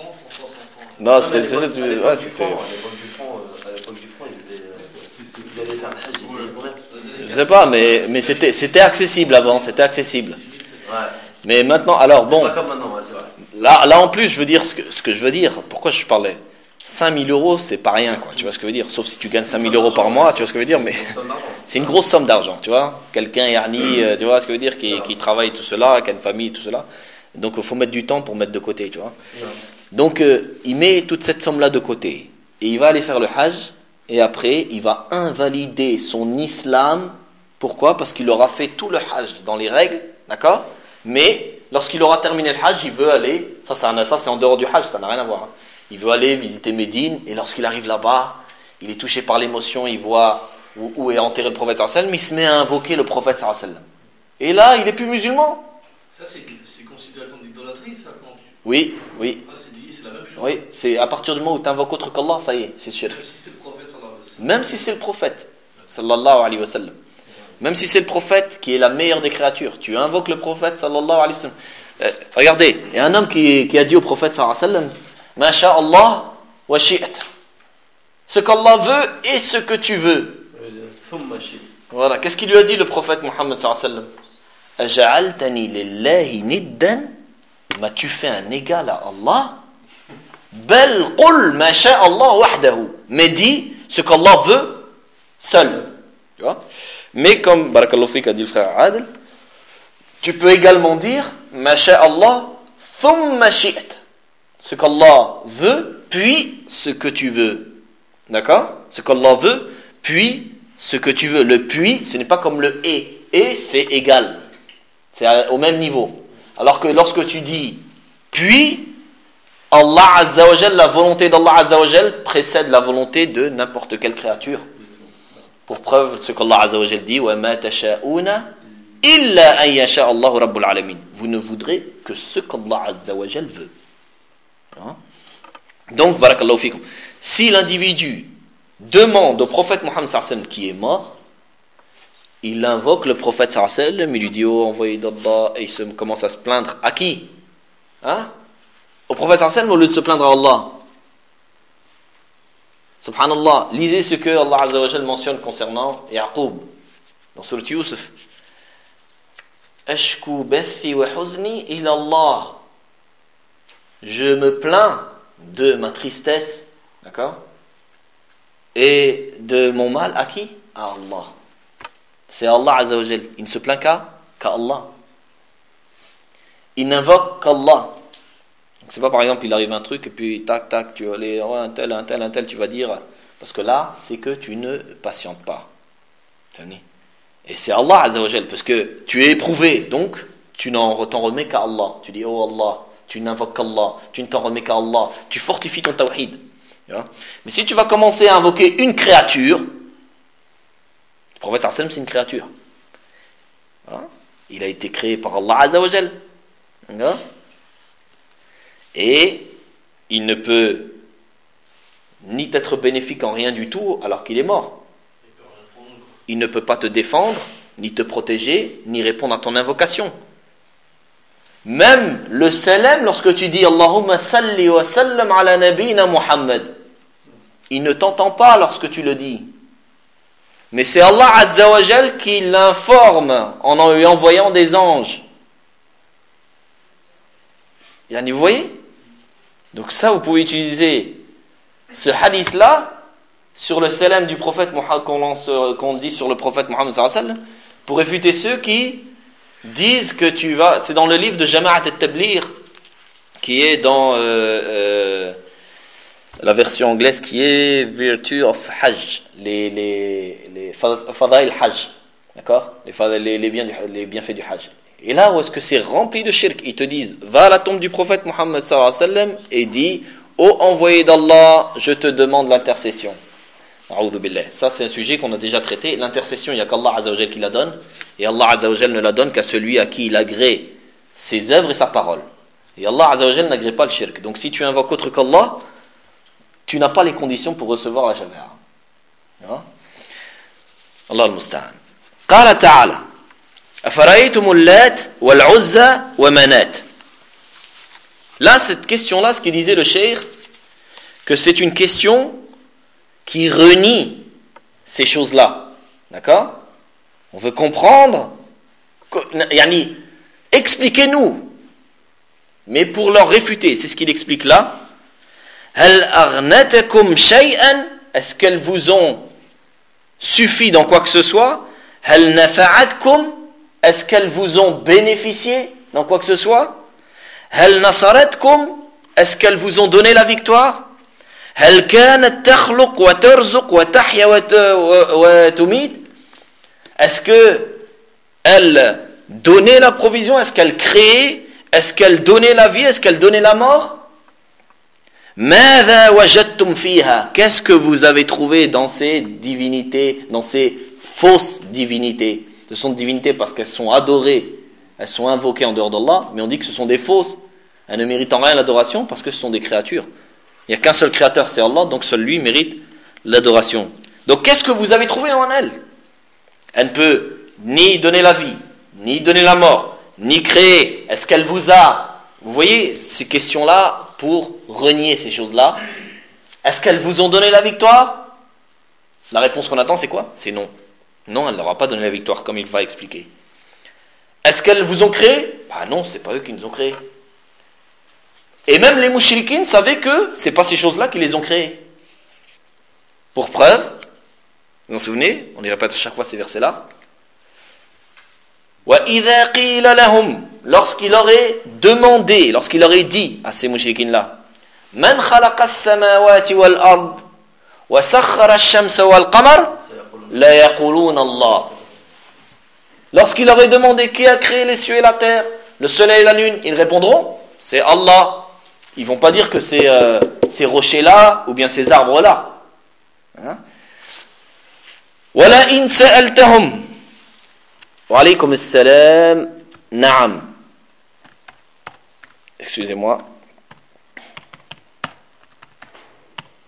Non, c'était. c'était, c'était ouais, c'était... À l'époque du franc, à l'époque du franc, ils étaient. Ils allaient faire un hajj, ils allaient combien? Je sais pas, mais, mais c'était, c'était accessible avant, c'était accessible. Ouais. Mais maintenant, alors c'est bon. Pas comme maintenant, ouais, c'est vrai. Là, là en plus, je veux dire ce que, ce que je veux dire. Pourquoi je parlais? cinq mille euros, c'est pas rien, quoi. Tu vois ce que je veux dire? Sauf si tu gagnes cinq mille euros par mois, tu vois ce que je veux dire? Mais c'est une grosse somme d'argent, tu vois. Quelqu'un, Yarni, tu vois ce que je veux dire, qui, qui travaille tout cela, qui a une famille, tout cela. Donc, il faut mettre du temps pour mettre de côté, tu vois. Donc, euh, il met toute cette somme-là de côté. Et il va aller faire le hajj. Et après, il va invalider son islam. Pourquoi? Parce qu'il aura fait tout le hajj dans les règles, d'accord? Mais, lorsqu'il aura terminé le hajj, il veut aller, ça, ça, ça c'est en dehors du hajj, ça n'a rien à voir. Hein. Il veut aller visiter Médine, et lorsqu'il arrive là-bas, il est touché par l'émotion, il voit où, où est enterré le prophète sallallahu alayhi wa sallam, il se met à invoquer le prophète sallallahu alayhi wa sallam. Et là, il est plus musulman. Ça, c'est, c'est considéré comme l'idolâtrie, ça, quand tu... Oui, oui. Ah, c'est, dit, c'est la même chose. Oui, c'est à partir du moment où tu invoques autre qu'Allah, ça y est, c'est sûr. Même si c'est le prophète sallallahu alayhi wa sallam. Même si c'est le prophète sallallahu alayhi wa sallam. Même si c'est le prophète qui est la meilleure des créatures, tu invoques le prophète sallallahu alayhi wa sallam. Euh, regardez, il y a un homme qui, qui a dit au prophète sallallahu alayhi wa sallam, Ma sha'Allah wa shi'at. Ce qu'Allah veut et ce que tu veux. Voilà, qu'est-ce qu'il lui a dit le prophète Muhammad sallallahu alayhi wa sallam? Aja'altani lillahi niddan, m'as-tu fait un égal à Allah? Bal qul ma sha'Allah wahdahu. Mais dis ce qu'Allah veut seul. Tu vois? Mais comme Barakallahu fik a dit le frère Adel, tu peux également dire Ma sha'Allah thumma shi'at. Ce qu'Allah veut, puis ce que tu veux. D'accord? Ce qu'Allah veut, puis ce que tu veux. Le puis, ce n'est pas comme le et. Et, c'est égal. C'est au même niveau. Alors que lorsque tu dis puis, Allah Azza wa Jal, la volonté d'Allah Azza wa Jal précède la volonté de n'importe quelle créature. Pour preuve, ce qu'Allah Azza wa Jal dit wa ma tasha'una illa an yasha Allahu rabbul alamin. Vous ne voudrez que ce qu'Allah Azza wa Jal veut. Donc, barakallahu fikum, si l'individu demande au prophète Muhammad sallallahu alayhi wa sallam qui est mort, il invoque le prophète sallallahu alayhi wa sallam, il lui dit oh envoyé d'Allah, et il se, commence à se plaindre à qui? Hein? Au prophète sallallahu alayhi wa sallam, au lieu de se plaindre à Allah. Subhanallah, lisez ce que Allah Azza wa Jal mentionne concernant Yaqub dans Surat Yusuf. Ashku bathi wa huzni ila Allah. Je me plains de ma tristesse, d'accord, et de mon mal à qui? À Allah. C'est Allah Azza wa Jal. Il ne se plaint qu'à qu'à Allah. Il n'invoque qu'Allah. C'est pas par exemple il arrive un truc et puis tac tac tu vas aller oh, un tel un tel un tel tu vas dire, parce que là c'est que tu ne patientes pas. Et c'est Allah Azza wa Jal, parce que tu es éprouvé, donc tu n'en t'en remets qu'à Allah. Tu dis oh Allah, tu n'invoques qu'Allah, tu ne t'en remets qu'à Allah, tu fortifies ton tawhid. Mais si tu vas commencer à invoquer une créature, le prophète sallallahu alayhi wa sallam c'est une créature. Il a été créé par Allah Azza wa Jal. Et il ne peut ni t'être bénéfique en rien du tout alors qu'il est mort. Il ne peut pas te défendre, ni te protéger, ni répondre à ton invocation. Même le salam, lorsque tu dis Allahumma salli wa sallam ala nabina Muhammad, il ne t'entend pas lorsque tu le dis. Mais c'est Allah Azza wa Jal qui l'informe en lui envoyant des anges. Yani, vous voyez? Donc ça, vous pouvez utiliser ce hadith-là sur le salam du prophète Muhammad, qu'on, lance, qu'on dit sur le prophète Muhammad sallallahu alayhi wa sallam, pour réfuter ceux qui disent que tu vas... C'est dans le livre de Jama'at al-Tabligh, qui est dans euh, euh, la version anglaise, qui est Virtue of Hajj, les, les, les Fadail Hajj, d'accord, les, les, les, bien, les bienfaits du Hajj. Et là où est-ce que c'est rempli de shirk, ils te disent va à la tombe du prophète Muhammad sallallahu alayhi wa sallam et dis ô envoyé d'Allah, je te demande l'intercession. A'udhu billah. Ça c'est un sujet qu'on a déjà traité. L'intercession, il n'y a qu'Allah Azza wa Jal qui la donne, et Allah Azza wa Jal ne la donne qu'à celui à qui il agrée ses œuvres et sa parole. Et Allah Azza wa Jal n'agrée pas le shirk. Donc si tu invoques autre qu'Allah, tu n'as pas les conditions pour recevoir la shafa'a. Allah al-Musta'an. Qala ta'ala أفرأيتم اللات والعزى ومنات. Là, cette question-là, ce qu'il disait le cheikh, que c'est une question qui renie ces choses-là. D'accord? On veut comprendre, yani, expliquez-nous. Mais pour leur réfuter, c'est ce qu'il explique là. هل أغنتكم شيئا, est-ce qu'elles vous ont suffi dans quoi que ce soit? هل نفعتكم, est-ce qu'elles vous ont bénéficié dans quoi que ce soit? هل نصرتكم, est-ce qu'elles vous ont donné la victoire? هل كانت تخلق وترزق وتحيا وتميت, est-ce que elle donnait la provision, est-ce qu'elle créait, est-ce qu'elle donnait la vie, est-ce qu'elle donnait la mort? ماذا وجدتم فيها, qu'est-ce que vous avez trouvé dans ces divinités, dans ces fausses divinités? Ce sont des divinités parce qu'elles sont adorées, elles sont invoquées en dehors d'Allah, mais on dit que ce sont des fausses. Elles ne méritent en rien l'adoration parce que ce sont des créatures. Il n'y a qu'un seul créateur, c'est Allah, donc seul lui mérite l'adoration. Donc qu'est-ce que vous avez trouvé en elle? Elle ne peut ni donner la vie, ni donner la mort, ni créer. Est-ce qu'elle vous a... Vous voyez ces questions-là pour renier ces choses-là. Est-ce qu'elles vous ont donné la victoire? La réponse qu'on attend, c'est quoi? C'est non. Non, elle ne leur a pas donné la victoire, comme il va expliquer. Est-ce qu'elles vous ont créé? Bah non, c'est pas eux qui nous ont créés. Et même les mouchriquines savaient que c'est pas ces choses-là qui les ont créés. Pour preuve, vous vous souvenez, on y répète à chaque fois ces versets-là. وَإِذَا قِيلَ لَهُمْ, lorsqu'il aurait demandé, lorsqu'il aurait dit à ces mouchriquines-là, مَنْ خَلَقَ السَّمَاوَاتِ وَالْأَرْضِ وَسَخَّرَ الشَّمْسَ وَالْقَمَرَ لَا يَقُولُونَ اللَّهُ. Lorsqu'il aurait demandé qui a créé les cieux et la terre, le soleil et la lune, ils répondront c'est Allah. Ils vont pas dire que c'est euh, ces rochers-là ou bien ces arbres-là. Hein? وَلَا إِنْ سَأَلْتَهُمْ وَعَلَيْكُمُ السَّلَامُ نَعَمْ. Excusez-moi.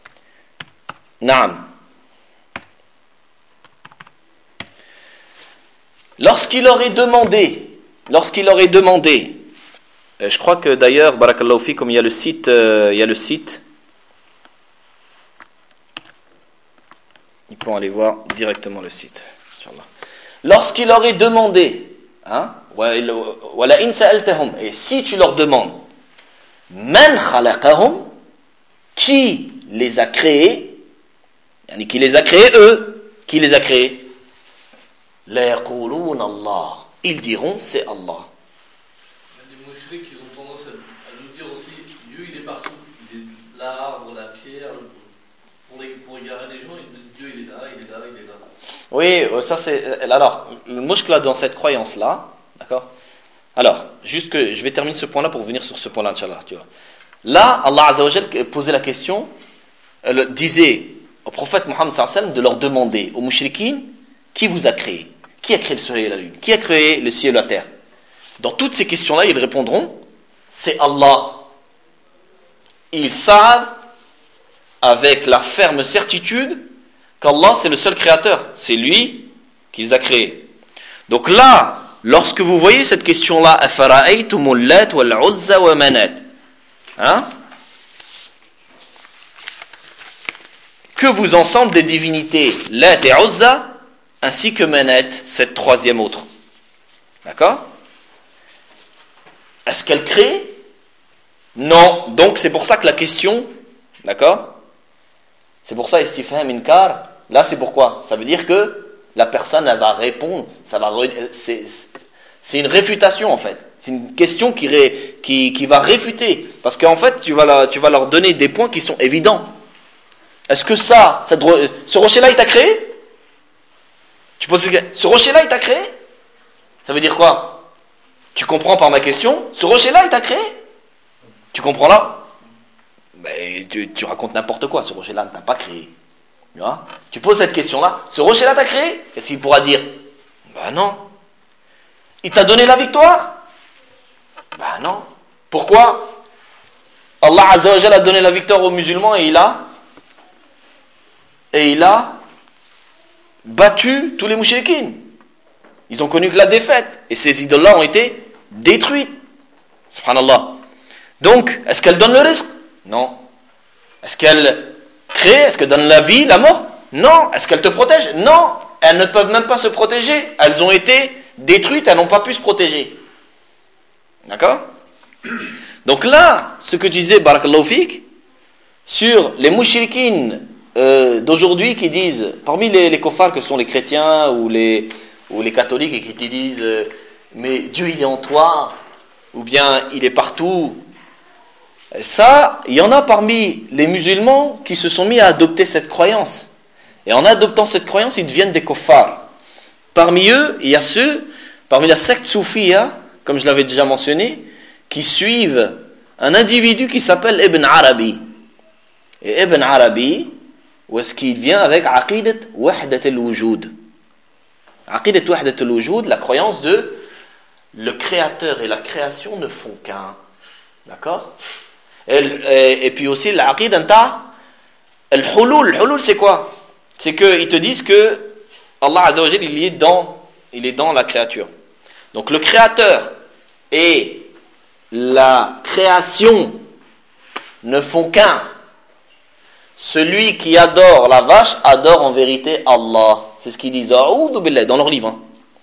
نعم. lorsqu'il aurait demandé, lorsqu'il aurait demandé, je crois que d'ailleurs, barakallahu fi, comme il y a le site, euh, il y a le site, ils pourront aller voir directement le site. Lorsqu'il aurait demandé, hein, et si tu leur demandes, man khalaqahum, qui les a créés, qui les a créés eux, qui les a créés, la yaqulun Allah, ils diront c'est Allah. Les mouchriks, ils ont tendance à, à nous dire aussi, Dieu il est partout, il est l'arbre, la pierre, pour, les, pour égarer les gens, ils nous disent Dieu il est là, il est là, il est là. Oui, ça c'est. Alors, le mushkla dans cette croyance-là, d'accord. Alors, juste que je vais terminer ce point-là pour revenir sur ce point-là, Inch'Allah, tu vois. Là, Allah Azza wa Jal posait la question, elle disait au prophète Mohammed sallallahu alayhi wa sallam de leur demander aux mushrikines qui vous a créé, qui a créé le soleil et la lune, qui a créé le ciel et la terre. Dans toutes ces questions-là, ils répondront c'est Allah. Ils savent avec la ferme certitude qu'Allah c'est le seul créateur, c'est lui qui les a créés. Donc là, lorsque vous voyez cette question-là, afara'aytumul lat wal uzza wa manat, hein, que vous ensemble des divinités Lat et Uzza ainsi que Manat, cette troisième autre. D'accord? Est-ce qu'elle crée? Non. Donc c'est pour ça que la question, d'accord? C'est pour ça istifham inkar. Là c'est pourquoi? Ça veut dire que la personne elle va répondre. Ça va re... c'est, c'est une réfutation en fait. C'est une question qui, ré... qui, qui va réfuter. Parce qu'en fait tu vas, la... tu vas leur donner des points qui sont évidents. Est-ce que ça, cette... ce rocher-là il t'a créé? Tu poses ce rocher-là il t'a créé? Ça veut dire quoi? Tu comprends par ma question? Ce rocher-là il t'a créé? Tu comprends là? Ben, tu, tu racontes n'importe quoi, ce rocher-là ne t'a pas créé. Tu vois? Tu poses cette question-là, ce rocher-là t'a créé? Qu'est-ce qu'il pourra dire? Ben non. Il t'a donné la victoire? Ben non. Pourquoi? Allah Azza wa Jalla a donné la victoire aux musulmans et il a et il a battu tous les mouchriquines. Ils ont connu que la défaite et ces idoles-là ont été détruites. Subhanallah. Donc, est-ce qu'elle donne le risque? Non. Est-ce qu'elle crée? Est-ce qu'elle donne la vie, la mort? Non. Est-ce qu'elle te protège? Non. Elles ne peuvent même pas se protéger. Elles ont été détruites, elles n'ont pas pu se protéger. D'accord? Donc là, ce que disait Barakallahu Fik sur les mouchriquines euh, d'aujourd'hui qui disent, parmi les, les kofars que sont les chrétiens ou les, ou les catholiques et qui te disent euh, mais Dieu il est en toi ou bien il est partout. Ça, il y en a parmi les musulmans qui se sont mis à adopter cette croyance. Et en adoptant cette croyance, ils deviennent des kuffars. Parmi eux, il y a ceux, parmi la secte soufia, comme je l'avais déjà mentionné, qui suivent un individu qui s'appelle Ibn Arabi. Et Ibn Arabi, où est-ce qu'il vient avec Aqidat Wahdat al-Wujud. Aqidat Wahdat al-Wujud, la croyance de le créateur et la création ne font qu'un. D'accord? Et, et, et puis aussi l'aqid anta al-hulul. Hulul c'est quoi? C'est qu'ils te disent que Allah Azza wa Jalla il est dans il est dans la créature. Donc le créateur et la création ne font qu'un. Celui qui adore la vache adore en vérité Allah. C'est ce qu'ils disent A'udhu billah dans leur livre. Hein.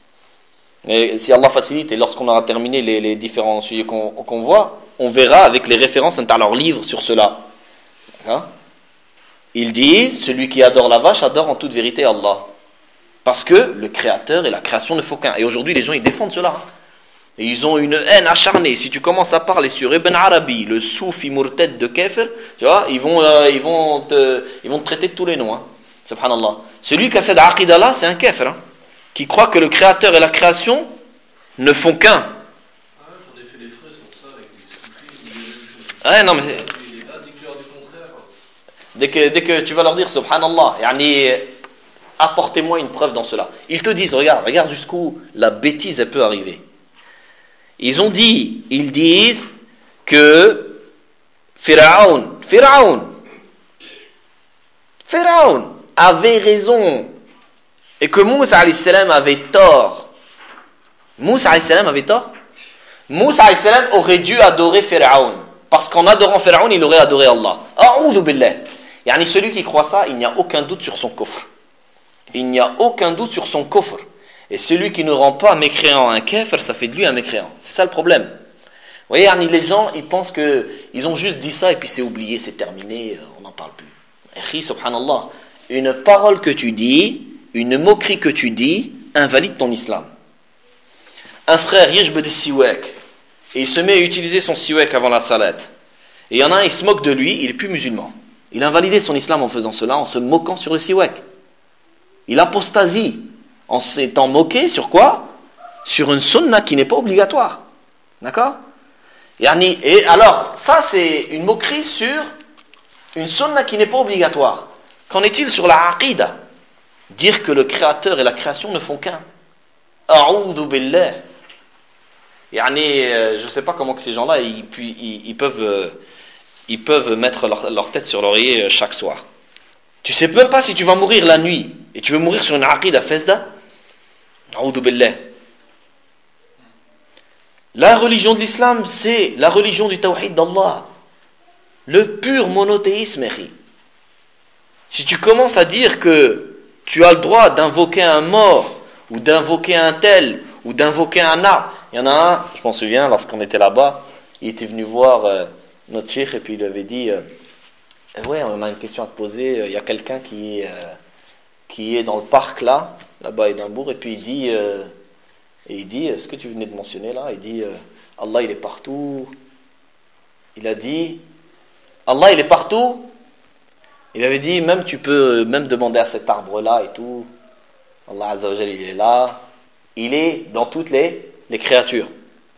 Et si Allah facilite et lorsqu'on aura terminé les, les différents sujets qu'on, qu'on voit, on verra avec les références dans leur livre sur cela. Hein? Ils disent, celui qui adore la vache adore en toute vérité Allah. Parce que le créateur et la création ne font qu'un. Et aujourd'hui, les gens, ils défendent cela. Hein? Et ils ont une haine acharnée. Si tu commences à parler sur Ibn Arabi, le soufi murtad de Kafir, tu vois, ils vont, euh, ils vont, te, ils vont te traiter de tous les noms. Hein? Subhanallah. Celui qui a cette aqida-là, c'est un Kafir. Hein? Qui croit que le créateur et la création ne font qu'un. Ouais, non, mais dès que, dès que tu vas leur dire subhanallah, yani, apportez-moi une preuve dans cela. Ils te disent, regarde, regarde jusqu'où la bêtise elle peut arriver. Ils ont dit, ils disent que Pharaon, Pharaon, Pharaon avait raison et que Moussa alayhi salam avait tort Moussa alayhi salam avait tort. Moussa alayhi salam aurait dû adorer Pharaon. Parce qu'en adorant Pharaon, il aurait adoré Allah. A'oudhu billah. Yani celui qui croit ça, il n'y a aucun doute sur son kufr. Il n'y a aucun doute sur son kufr. Et celui qui ne rend pas mécréant un kafir, ça fait de lui un mécréant. C'est ça le problème. Vous voyez, yani les gens, ils pensent qu'ils ont juste dit ça et puis c'est oublié, c'est terminé, on n'en parle plus. Akhi, subhanallah, une parole que tu dis, une moquerie que tu dis, invalide ton islam. Un frère, yajbad de siwak, et il se met à utiliser son siwak avant la salat. Et il y en a un, il se moque de lui, il n'est plus musulman. Il a invalidé son islam en faisant cela, en se moquant sur le siwak. Il apostasie en s'étant moqué sur quoi? Sur une sunna qui n'est pas obligatoire. D'accord? Et alors, ça c'est une moquerie sur une sunna qui n'est pas obligatoire. Qu'en est-il sur la aqida? Dire que le créateur et la création ne font qu'un. A'oudhu billah. Yani, je ne sais pas comment que ces gens-là, ils, ils, ils, peuvent, ils peuvent mettre leur, leur tête sur l'oreiller chaque soir. Tu ne sais même pas si tu vas mourir la nuit et tu veux mourir sur une aqida fesda. A'oudhu billah. La religion de l'islam, c'est la religion du tawhid d'Allah. Le pur monothéisme. Si tu commences à dire que tu as le droit d'invoquer un mort, ou d'invoquer un tel, ou d'invoquer un arbre. Il y en a un, je m'en souviens, lorsqu'on était là-bas, il était venu voir euh, notre cheikh et puis il lui avait dit euh, ouais, on a une question à te poser, il y a quelqu'un qui, euh, qui est dans le parc là, là-bas à Édimbourg, et puis il dit, euh, et il dit, ce que tu venais de mentionner là, il dit, euh, Allah il est partout. Il a dit, Allah il est partout. Il avait dit, même tu peux même demander à cet arbre-là et tout. Allah Azza wa Jalla, il est là. Il est dans toutes les, les créatures.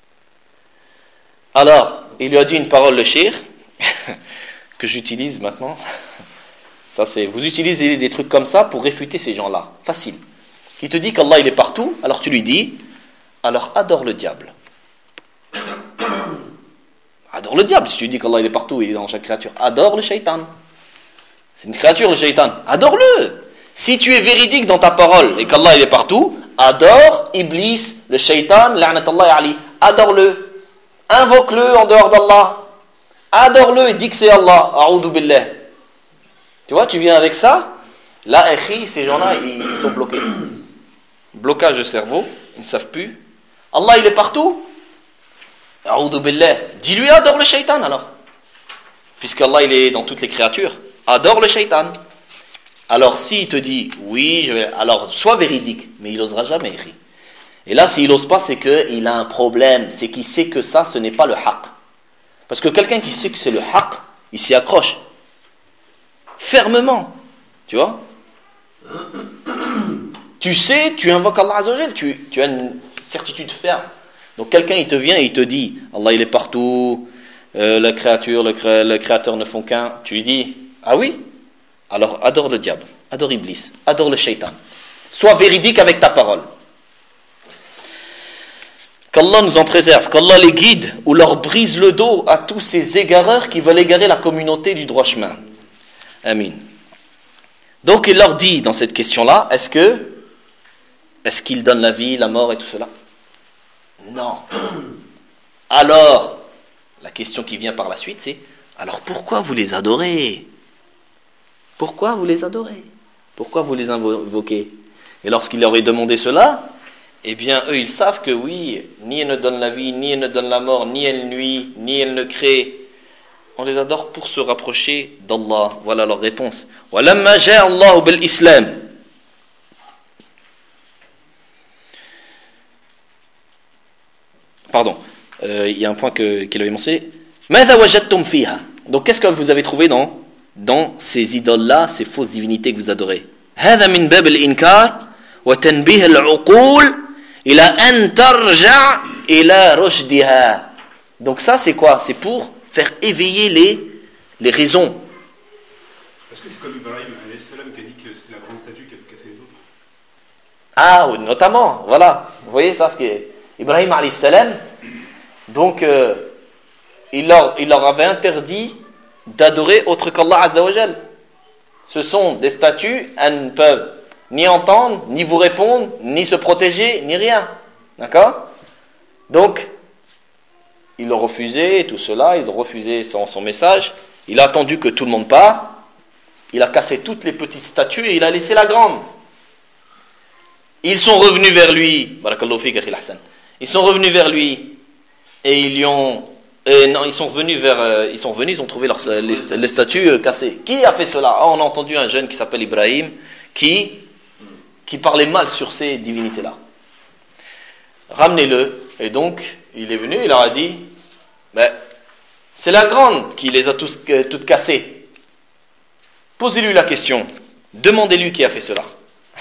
Alors, il lui a dit une parole, le cheikh, que j'utilise maintenant. Ça c'est, vous utilisez des trucs comme ça pour réfuter ces gens-là. Facile. Qui te dit qu'Allah il est partout, alors tu lui dis, alors adore le diable. Adore le diable. Si tu dis qu'Allah il est partout, il est dans chaque créature. Adore le shaitan. C'est une créature, le shaitan. Adore-le. Si tu es véridique dans ta parole et qu'Allah il est partout, adore Iblis, le shaitan, la'natullah ali. Adore-le. Invoque-le en dehors d'Allah. Adore-le et dis que c'est Allah. A'oudhu billah. Tu vois, tu viens avec ça. Là, ces gens-là, ils sont bloqués. Blocage de cerveau, ils ne savent plus. Allah il est partout. A'oudhu billah. Dis-lui adore le shaitan alors. Puisque Allah il est dans toutes les créatures. Adore le shaitan. Alors s'il te dit oui, je vais, alors sois véridique, mais il n'osera jamais. Et là s'il n'ose pas, c'est qu'il a un problème, c'est qu'il sait que ça ce n'est pas le haqq. Parce que quelqu'un qui sait que c'est le haqq, il s'y accroche fermement, tu vois. Tu sais, tu invoques Allah Azza wa Jalla, tu, tu as une certitude ferme. Donc quelqu'un il te vient et il te dit Allah il est partout, euh, la créature, le, cré, le créateur ne font qu'un. Tu lui dis ah oui, alors adore le diable, adore Iblis, adore le shaitan. Sois véridique avec ta parole. Qu'Allah nous en préserve, qu'Allah les guide ou leur brise le dos à tous ces égareurs qui veulent égarer la communauté du droit chemin. Amin. Donc il leur dit dans cette question-là, est-ce que est-ce qu'il donne la vie, la mort et tout cela? Non. Alors, la question qui vient par la suite, c'est alors pourquoi vous les adorez? Pourquoi vous les adorez? Pourquoi vous les invoquez? Et lorsqu'il leur est demandé cela, eh bien eux ils savent que oui, ni elle ne donne la vie, ni elle ne donne la mort, ni elle nuit, ni elle ne crée. On les adore pour se rapprocher d'Allah. Voilà leur réponse. وَلَمَّا جَاءَ اللَّهُ بِالْإِسْلَامِ. Pardon, euh, il y a un point que, qu'il avait mentionné. مَاذَا وَجَدْتُمْ فِيهَا. Donc qu'est-ce que vous avez trouvé dans, dans ces idoles-là, ces fausses divinités que vous adorez? هَذَا مِنْ بَابِ الْإِنْكَارِ وَتَنْبِيهِ الْعُقُولِ إِلَى أَنْ تَرْجَعْ إِلَى رُشْدِهَا. Donc ça c'est quoi? C'est pour faire éveiller les, les raisons. Est-ce que c'est comme Ibrahim alayhi salam qui a dit que c'était la grande statue qui a cassé les autres? Ah, notamment, voilà. Vous voyez ça, ce qui est Ibrahim alayhi salam. Donc, euh, il, leur, il leur avait interdit d'adorer autre qu'Allah Azza wa Jal. Ce sont des statues, elles ne peuvent ni entendre, ni vous répondre, ni se protéger, ni rien. D'accord? Donc, ils l'ont refusé, tout cela, ils ont refusé son, son message. Il a attendu que tout le monde part. Il a cassé toutes les petites statues et il a laissé la grande. Ils sont revenus vers lui. Barakallahu fik, akhi al-Hassan. Ils sont revenus vers lui et ils lui ont. Et non, ils sont venus vers. Euh, ils sont venus, ils ont trouvé leurs, les, les statues euh, cassées. Qui a fait cela? Ah, on a entendu un jeune qui s'appelle Ibrahim qui, qui parlait mal sur ces divinités-là. Ramenez-le. Et donc, il est venu, il leur a dit ben, c'est la grande qui les a tous, euh, toutes cassées. Posez-lui la question. Demandez-lui qui a fait cela.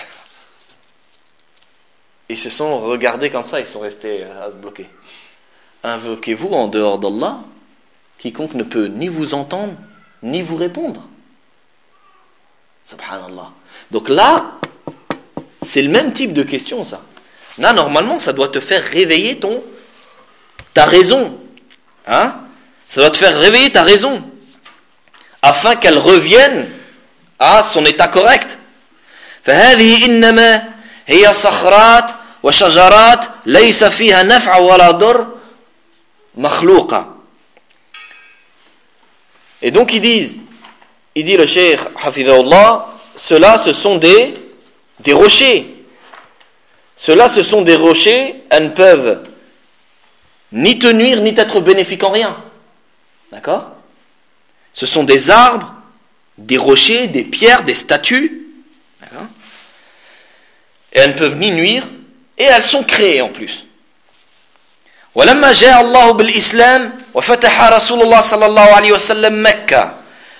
Ils se sont regardés comme ça, ils sont restés euh, bloqués. Invoquez-vous en dehors d'Allah, quiconque ne peut ni vous entendre, ni vous répondre. Subhanallah. Donc là, c'est le même type de question, ça. Là, normalement, ça doit te faire réveiller ton, ta raison. Hein? Ça doit te faire réveiller ta raison. Afin qu'elle revienne à son état correct. فهذه إنما هي صخرات وشجرات ليس فيها نفع ولا ضر مخلوقة. Et donc ils disent, il dit le cheikh Hafidahullah, ceux-là ce sont des, des rochers. Ceux-là ce sont des rochers, elles ne peuvent ni te nuire ni t'être bénéfiques en rien. D'accord? Ce sont des arbres, des rochers, des pierres, des statues. D'accord? Et elles ne peuvent ni nuire, et elles sont créées en plus. ولما جاء الله بالإسلام وفتح رسول الله صلى الله عليه وسلم مكة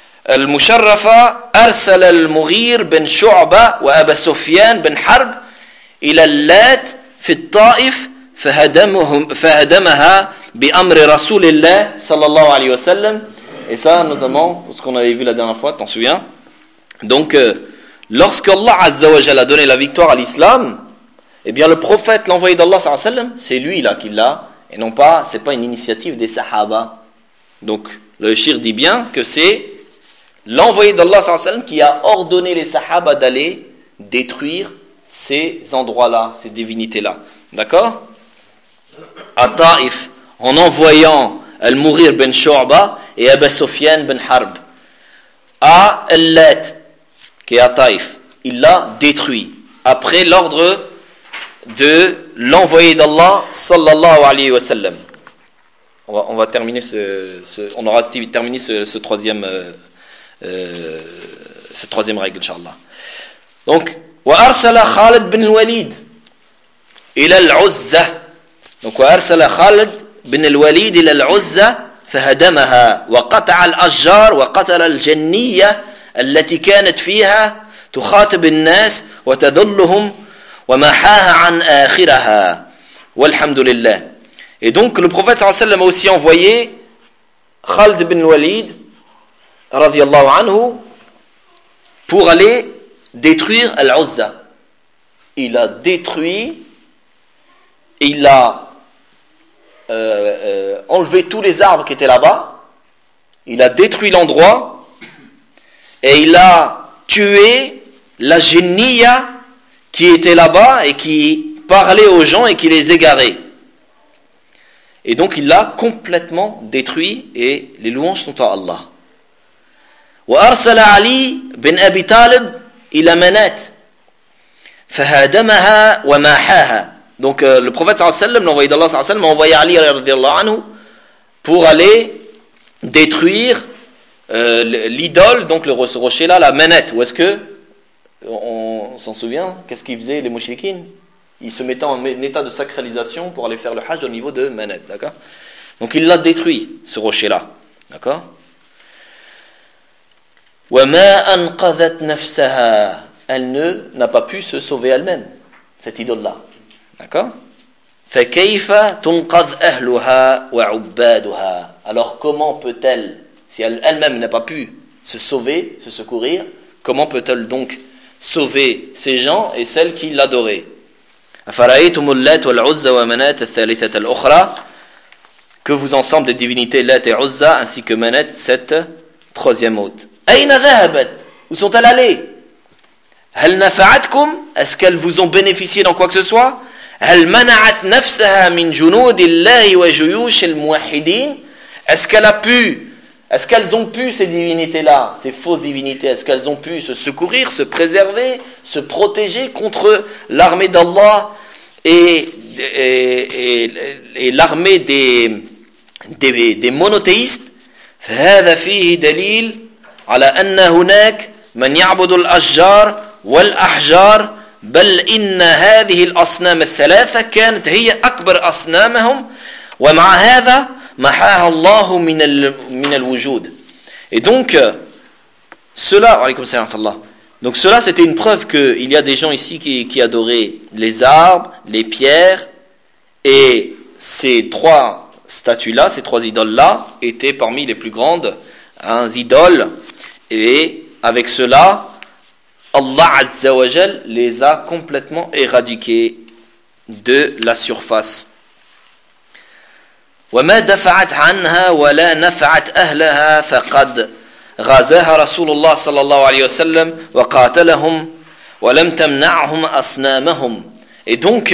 المشرفة أرسل المغير بن شعبة وأبا سفيان بن حرب إلى اللات في الطائف فهدمهم فهدمها بأمر رسول الله صلى الله عليه وسلم. Et ça notamment, ce qu'on avait vu la dernière fois, t'en souviens? Donc, euh, lorsque Allah Azza wa Jalla a donné la victoire à l'islam, eh bien le prophète, l'envoyé d'Allah sallallahu alayhi wa sallam, c'est lui là qui l'a, et non pas, c'est pas une initiative des sahaba. Donc le shir dit bien que c'est l'envoyé d'Allah sallallahu alayhi wa sallam qui a ordonné les sahaba d'aller détruire ces endroits-là, ces divinités-là. D'accord? À Taïf, en envoyant Al-Mughir ben Shu'ba et Abu Sufyan ben Harb à Al-Lat, qui est à Taïf, il l'a détruit après l'ordre de l'envoyé d'Allah sallallahu alayhi wa sallam. On va, on va terminer ce, ce on aura terminé ce, ce troisième euh, euh, cette troisième règle, Inch'Allah. Donc wa arsala Khalid bin al-Walid ila al-Uzza. Donc wa arsala Khalid bin al-Walid ila al-Uzza فهدمها وقطع الأشجار وقتل الجنية التي كانت فيها تخاطب الناس وتدلهم ومحاها عن آخرها والحمد لله. Et donc le prophète sallallahu alayhi wa sallam a aussi envoyé Khalid bin Walid radiyallahu anhu pour aller détruire Al-Uzza. Il a détruit, il a Euh, euh, enlevé tous les arbres qui étaient là-bas, il a détruit l'endroit et il a tué la jinniya qui était là-bas et qui parlait aux gens et qui les égarait. Et donc il l'a complètement détruit et les louanges sont à Allah. وأرسل علي بن أبي طالب إلى منات فهدمها وماحاها. Donc euh, le prophète sallallahu alayhi wa sallam, l'envoyé d'Allah sallallahu alayhi wa sallam, a envoyé Ali radiyallahu anhu pour aller détruire euh, l'idole, donc le rocher là, la manette. Où est-ce que, on, on s'en souvient, qu'est-ce qu'ils faisaient les mouchriquines? Ils se mettaient en état de sacralisation pour aller faire le hajj au niveau de manette, d'accord? Donc il l'a détruit, ce rocher là, d'accord? وَمَا أَنْقَذَتْ نَفْسَهَا. Elle ne, n'a pas pu se sauver elle-même, cette idole là. D'accord? فَكَيْفَ تُنْقَذْ أَهْلُهَا وَعُبَّادُهَا. Alors comment peut-elle, si elle, elle-même n'a pas pu se sauver, se secourir, comment peut-elle donc sauver ces gens et celles qui l'adoraient? أَفَرَأَيْتُمُ اللَّاتَ وَالْعُزَّى وَمَنَاةَ الثَّالِثَةَ الْأُخْرَى. Que vous ensemble des divinités Lat et Uzza ainsi que Manat, cette troisième hôte. أَيْنَ ذَهَبَتْ. Où sont-elles allées? هَلْ نَفَعَتْكُمْ. Est-ce qu'elles vous ont bénéficié dans quoi que ce soit? هل منعت نفسها من جنود الله وجيوش الموحدين Est-ce qu'elle a pu, est-ce qu'elles ont pu ces divinités-là, ces fausses divinités, est-ce qu'elles ont pu se secourir, se préserver, se protéger contre l'armée d'Allah et, et, et, et l'armée des, des, des monothéistes فهذا فيه دليل على أن هناك من يعبد الأشجار والأحجار بل إن هذه الأصنام الثلاثة كانت هي أكبر أصنامهم ومع هذا محاها الله من من الوجود. Et donc cela, alaykoum salam wa rahmatullah. Donc cela c'était une preuve que il y a des gens ici qui qui adoraient les arbres, les pierres et ces trois statues-là, ces trois idoles-là étaient parmi les plus grandes hein, idoles et avec cela Allah Azza wa Jal les a complètement éradiqués de la surface. وما دفعت عنها ولا نفعت أهلها فقد غزاها رسول الله صلى الله عليه وسلم وقاتلهم ولم تمنعهم أصنامهم. Et donc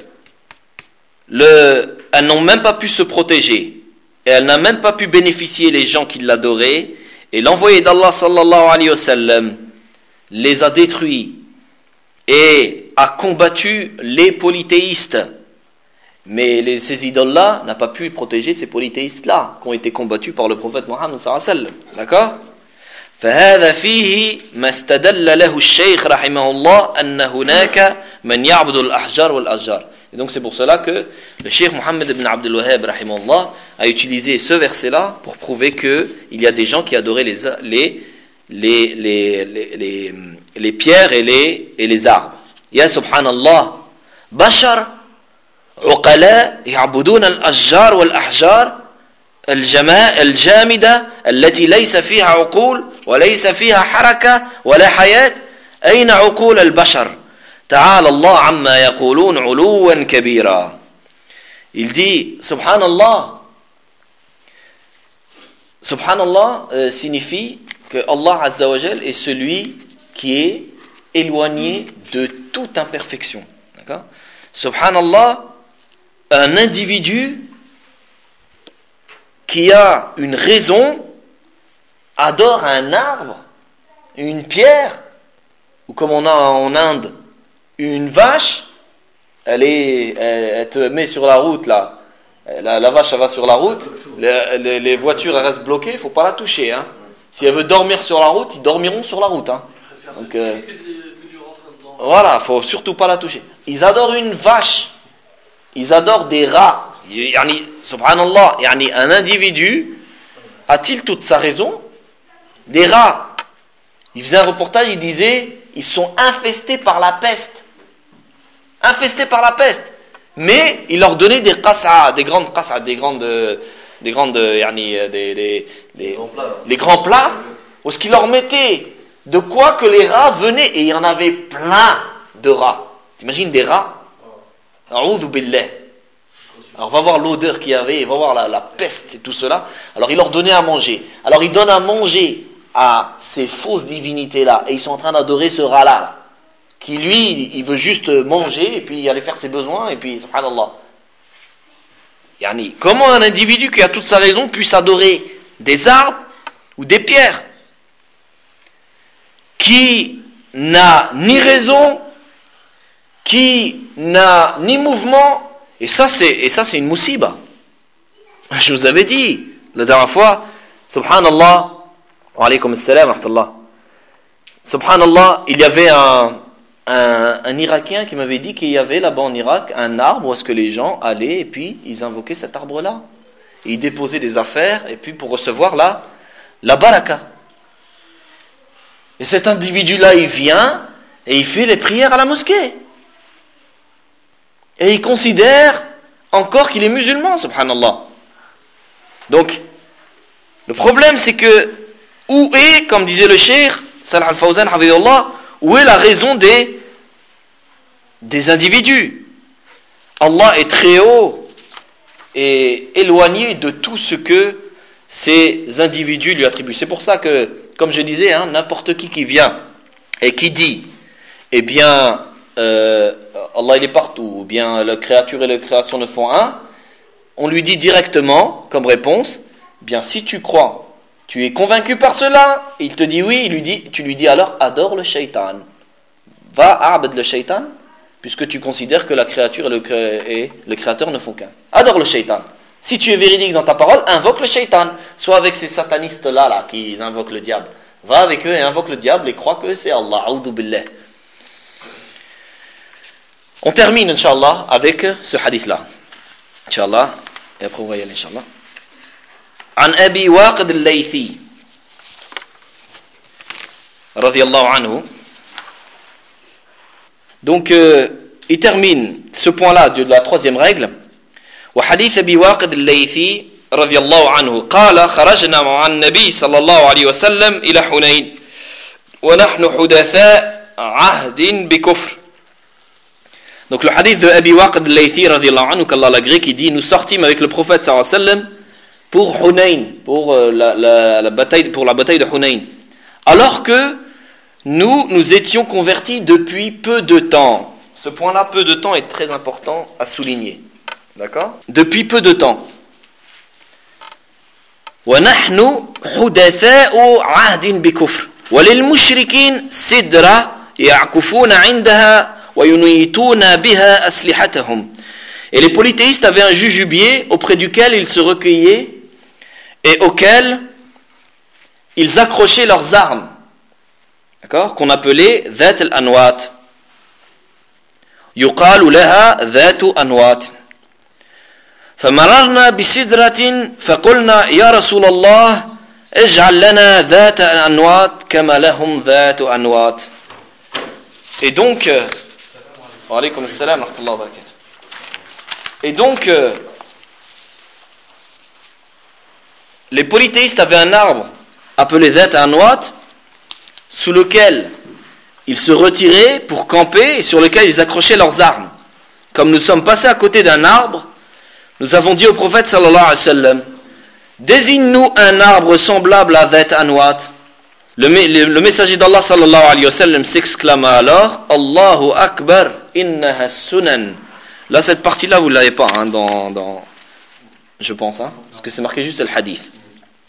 le, elles n'ont même pas pu se protéger et elles n'ont même pas pu bénéficier les gens qui l'adoraient et l'envoyé d'Allah sallallahu alayhi wa sallam les a détruits et a combattu les polythéistes. Mais les, ces idoles-là n'ont pas pu protéger ces polythéistes-là qui ont été combattus par le prophète Mohammed sallallahu alayhi wa sallam. D'accord? فهذا فيه ما استدل له الشيخ رحمه الله أن هناك من يعبد الأحجار والأشجار. Et donc c'est pour cela que le Cheikh Mohammed ibn Abdul Wahhab rahimahullah a utilisé ce verset-là pour prouver que il y a des gens qui adoraient les les les les les, les, les pierres et les et les arbres. Ya subhanallah, bashar عقلاء يعبدون الأشجار والأحجار الجماء الجامدة التي ليس فيها عقول وليس فيها حركة ولا حياة. أين عقول البشر؟ تعالى الله عما يقولون علوا كبيرا. Il dit subhanallah. Subhanallah euh, signifie que Allah Azza wa Jal est celui qui est éloigné de toute imperfection. D'accord? Subhanallah, un individu qui a une raison adore un arbre, une pierre, ou comme on a en Inde, une vache, elle, est, elle, elle te met sur la route là, la, la vache elle va sur la route, les, les, les voitures elles restent bloquées, il ne faut pas la toucher. Hein. Si elle veut dormir sur la route, ils dormiront sur la route. Hein. Donc, euh, voilà, il ne faut surtout pas la toucher. Ils adorent une vache, ils adorent des rats. Yani, subhanallah, yani, un individu a-t-il toute sa raison? Des rats. Il faisait un reportage, il disait ils sont infestés par la peste. Infestés par la peste. Mais il leur donnait des qas'a, des grandes qas'a, des grandes, des grandes, yani, des, des, des, grands plats. les grands plats, où ce qu'il leur mettait de quoi que les rats venaient, et il y en avait plein de rats. T'imagines des rats? A'udhu billah. Alors on va voir l'odeur qu'il y avait, on va voir la, la peste et tout cela. Alors il leur donnait à manger. Alors il donne à manger à ces fausses divinités-là, et ils sont en train d'adorer ce rat-là, qui lui, il veut juste manger, et puis aller faire ses besoins, et puis, subhanallah. Yani, comment un individu qui a toute sa raison puisse adorer des arbres ou des pierres, qui n'a ni raison, qui n'a ni mouvement, et ça c'est, et ça c'est une musiba. Je vous avais dit la dernière fois, subhanallah, wa alaykum assalam wa rahmatullah. Subhanallah, il y avait un, un, un Irakien qui m'avait dit qu'il y avait là-bas en Irak un arbre où est-ce que les gens allaient et puis ils invoquaient cet arbre-là. Et ils déposaient des affaires et puis pour recevoir la, la baraka. Et cet individu-là, il vient et il fait les prières à la mosquée. Et il considère encore qu'il est musulman, subhanallah. Donc, le problème c'est que, où est, comme disait le cheikh, Salah al-Fawzan, hafidhullah, où est la raison des, des individus? Allah est très haut et éloigné de tout ce que ces individus lui attribuent. C'est pour ça que, comme je disais, hein, n'importe qui qui vient et qui dit, eh bien, euh, Allah il est partout, ou bien la créature et la création ne font un, on lui dit directement, comme réponse, bien si tu crois, tu es convaincu par cela, il te dit oui, il lui dit, tu lui dis alors, adore le shaitan. Va abad le shaitan, puisque tu considères que la créature et le, cré- et le créateur ne font qu'un. Adore le shaitan. Si tu es véridique dans ta parole, invoque le shaitan. Soit avec ces satanistes-là, là, qui invoquent le diable. Va avec eux et invoque le diable et crois que c'est Allah. A'udhu billah. On termine, Inch'Allah, avec ce hadith-là. Inch'Allah. Et après, on va y aller, Inch'Allah. عن أبي واقد الليثي رضي الله عنه. Donc, euh, il termine ce point-là de la troisième règle. وحديث أبي واقد الليثي رضي الله عنه قال خرجنا مع النبي صلى الله عليه وسلم إلى حنين ونحن حدثاء عهد بكفر. Donc le hadith de Abi Waqd al-Laythi radiyallahu anhu, qu'Allah l'agrée, qui dit nous sortîmes avec le prophète sallallahu alayhi wa sallam pour Hunayn, pour la, la, la bataille, pour la bataille de Hunayn, alors que nous nous étions convertis depuis peu de temps. Ce point-là, peu de temps, est très important à souligner. D'accord ? Depuis peu de temps. وَنَحْنُ حُدَثَاءُ عَهْدٍ بِكُفْرٍ وَلِلْمُشْرِكِينَ سِدْرَةٌ يَعْكُفُونَ عِنْدَهَا وَيُنِيتُونَ بِهَا أَسْلِحَتَهُم. Et les polythéistes avaient un jujubier auprès duquel ils se recueillaient et auquel ils accrochaient leurs armes. D'accord ? Qu'on appelait ذات الأنوات. يقال لها ذات أنوات. فمررنا بسدرة فقلنا يا رسول الله اجعل لنا ذات أنوات كما لهم ذات أنوات. Et donc, euh, wa alaykum assalam wa rahmatullahi wa barakatuh. Et donc, euh, les polythéistes avaient un arbre appelé Dhat Anwat, sous lequel ils se retiraient pour camper et sur lequel ils accrochaient leurs armes. Comme nous sommes passés à côté d'un arbre, nous avons dit au prophète sallallahu alayhi wa sallam, désigne-nous un arbre semblable à Dhat Anwat. Le, le, le messager d'Allah sallallahu alayhi wa sallam s'exclama alors, Allahu Akbar, innaha sunan. Là, cette partie-là, vous ne l'avez pas, hein, dans, dans, je pense, hein, parce que c'est marqué juste le hadith. D'accord ?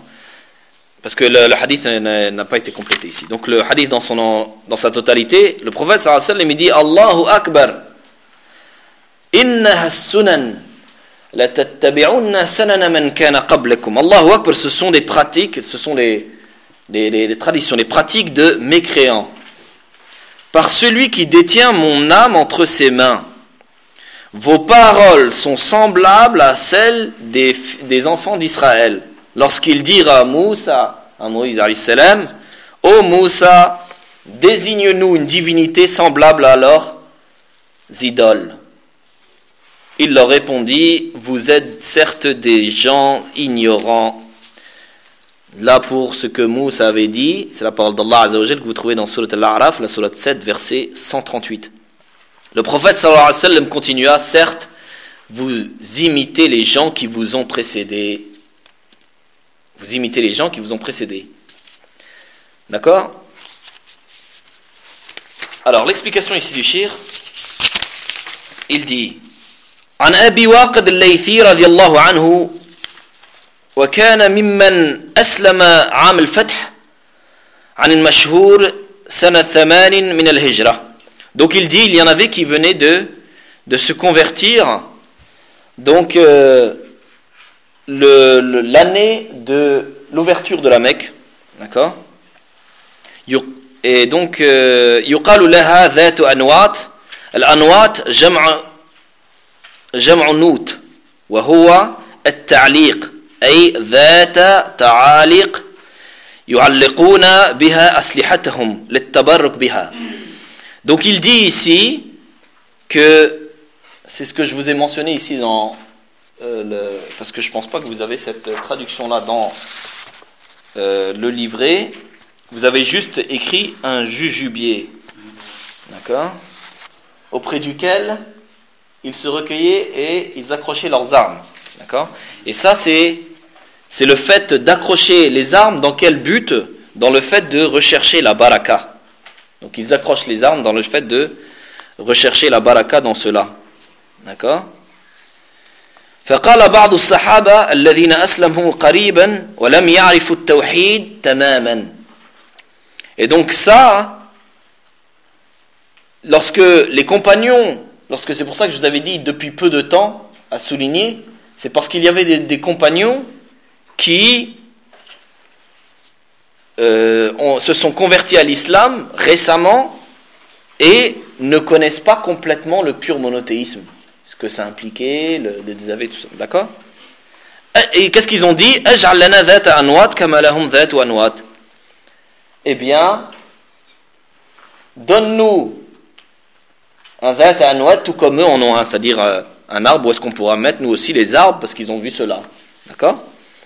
Parce que le, le hadith n'a, n'a pas été complété ici. Donc le hadith dans, son, dans sa totalité, le prophète sallallahu alayhi wa sallam, il dit Allahu Akbar, innaha sunan, la tattabi'unna sanana man kana qablakum. Allahu Akbar, ce sont des pratiques, ce sont les, les, les, les traditions, les pratiques de mécréants. Par celui qui détient mon âme entre ses mains, vos paroles sont semblables à celles des, des enfants d'Israël. Lorsqu'ils dirent à Moussa, à Moïse alayhi salam, ô Moussa, désigne-nous une divinité semblable à leurs idoles. Il leur répondit, vous êtes certes des gens ignorants. Là, pour ce que Moussa avait dit, c'est la parole d'Allah Azza wa Jal que vous trouvez dans Surat Al-A'raf, la Surat sept, verset cent trente-huit. Le prophète sallallahu alayhi wa sallam continua, certes, vous imitez les gens qui vous ont précédés. Vous imitez les gens qui vous ont précédés. D'accord ? Alors, l'explication ici du shir, il dit, عن أبي واقد الليثي رضي الله عنه وكان ممن أسلم عام الفتح عن المشهور سنة ثمان من الهجرة. Donc il dit, il y en avait qui venaient de, de se convertir, donc euh, le, le, l'année de l'ouverture de la Mecque, d'accord ? Et donc, يقال لها ذات أنوات. الأنوات جمع جمع نوت وهو التعليق أي ذات تعاليق يعلقون بها أسلحتهم للتبرك بها. Donc il dit ici que c'est ce que je vous ai mentionné ici dans euh, le, parce que je ne pense pas que vous avez cette traduction là dans euh, le livret. Vous avez juste écrit un jujubier, d'accord, auprès duquel ils se recueillaient et ils accrochaient leurs armes, d'accord. Et ça c'est c'est le fait d'accrocher les armes dans quel but ? Dans le fait de rechercher la baraka. Donc ils accrochent les armes dans le fait de rechercher la baraka dans cela. D'accord? فقال بعض الصحابة الذين أسلموا قريبا ولم يعرفوا التوحيد تماما. Et donc ça, lorsque les compagnons, lorsque c'est pour ça que je vous avais dit depuis peu de temps à souligner, c'est parce qu'il y avait des, des compagnons qui euh, ont, se sont convertis à l'islam récemment et ne connaissent pas complètement le pur monothéisme, ce que ça impliquait, le, le désaveu, tout ça. D'accord? Et qu'est-ce qu'ils ont dit? Aj'al lana dhata anwat kama lahum dhatu anwat. Eh bien, donne-nous un dhata anwat tout comme eux en ont un, c'est-à-dire euh, un arbre où est-ce qu'on pourra mettre nous aussi les arbres parce qu'ils ont vu cela. D'accord?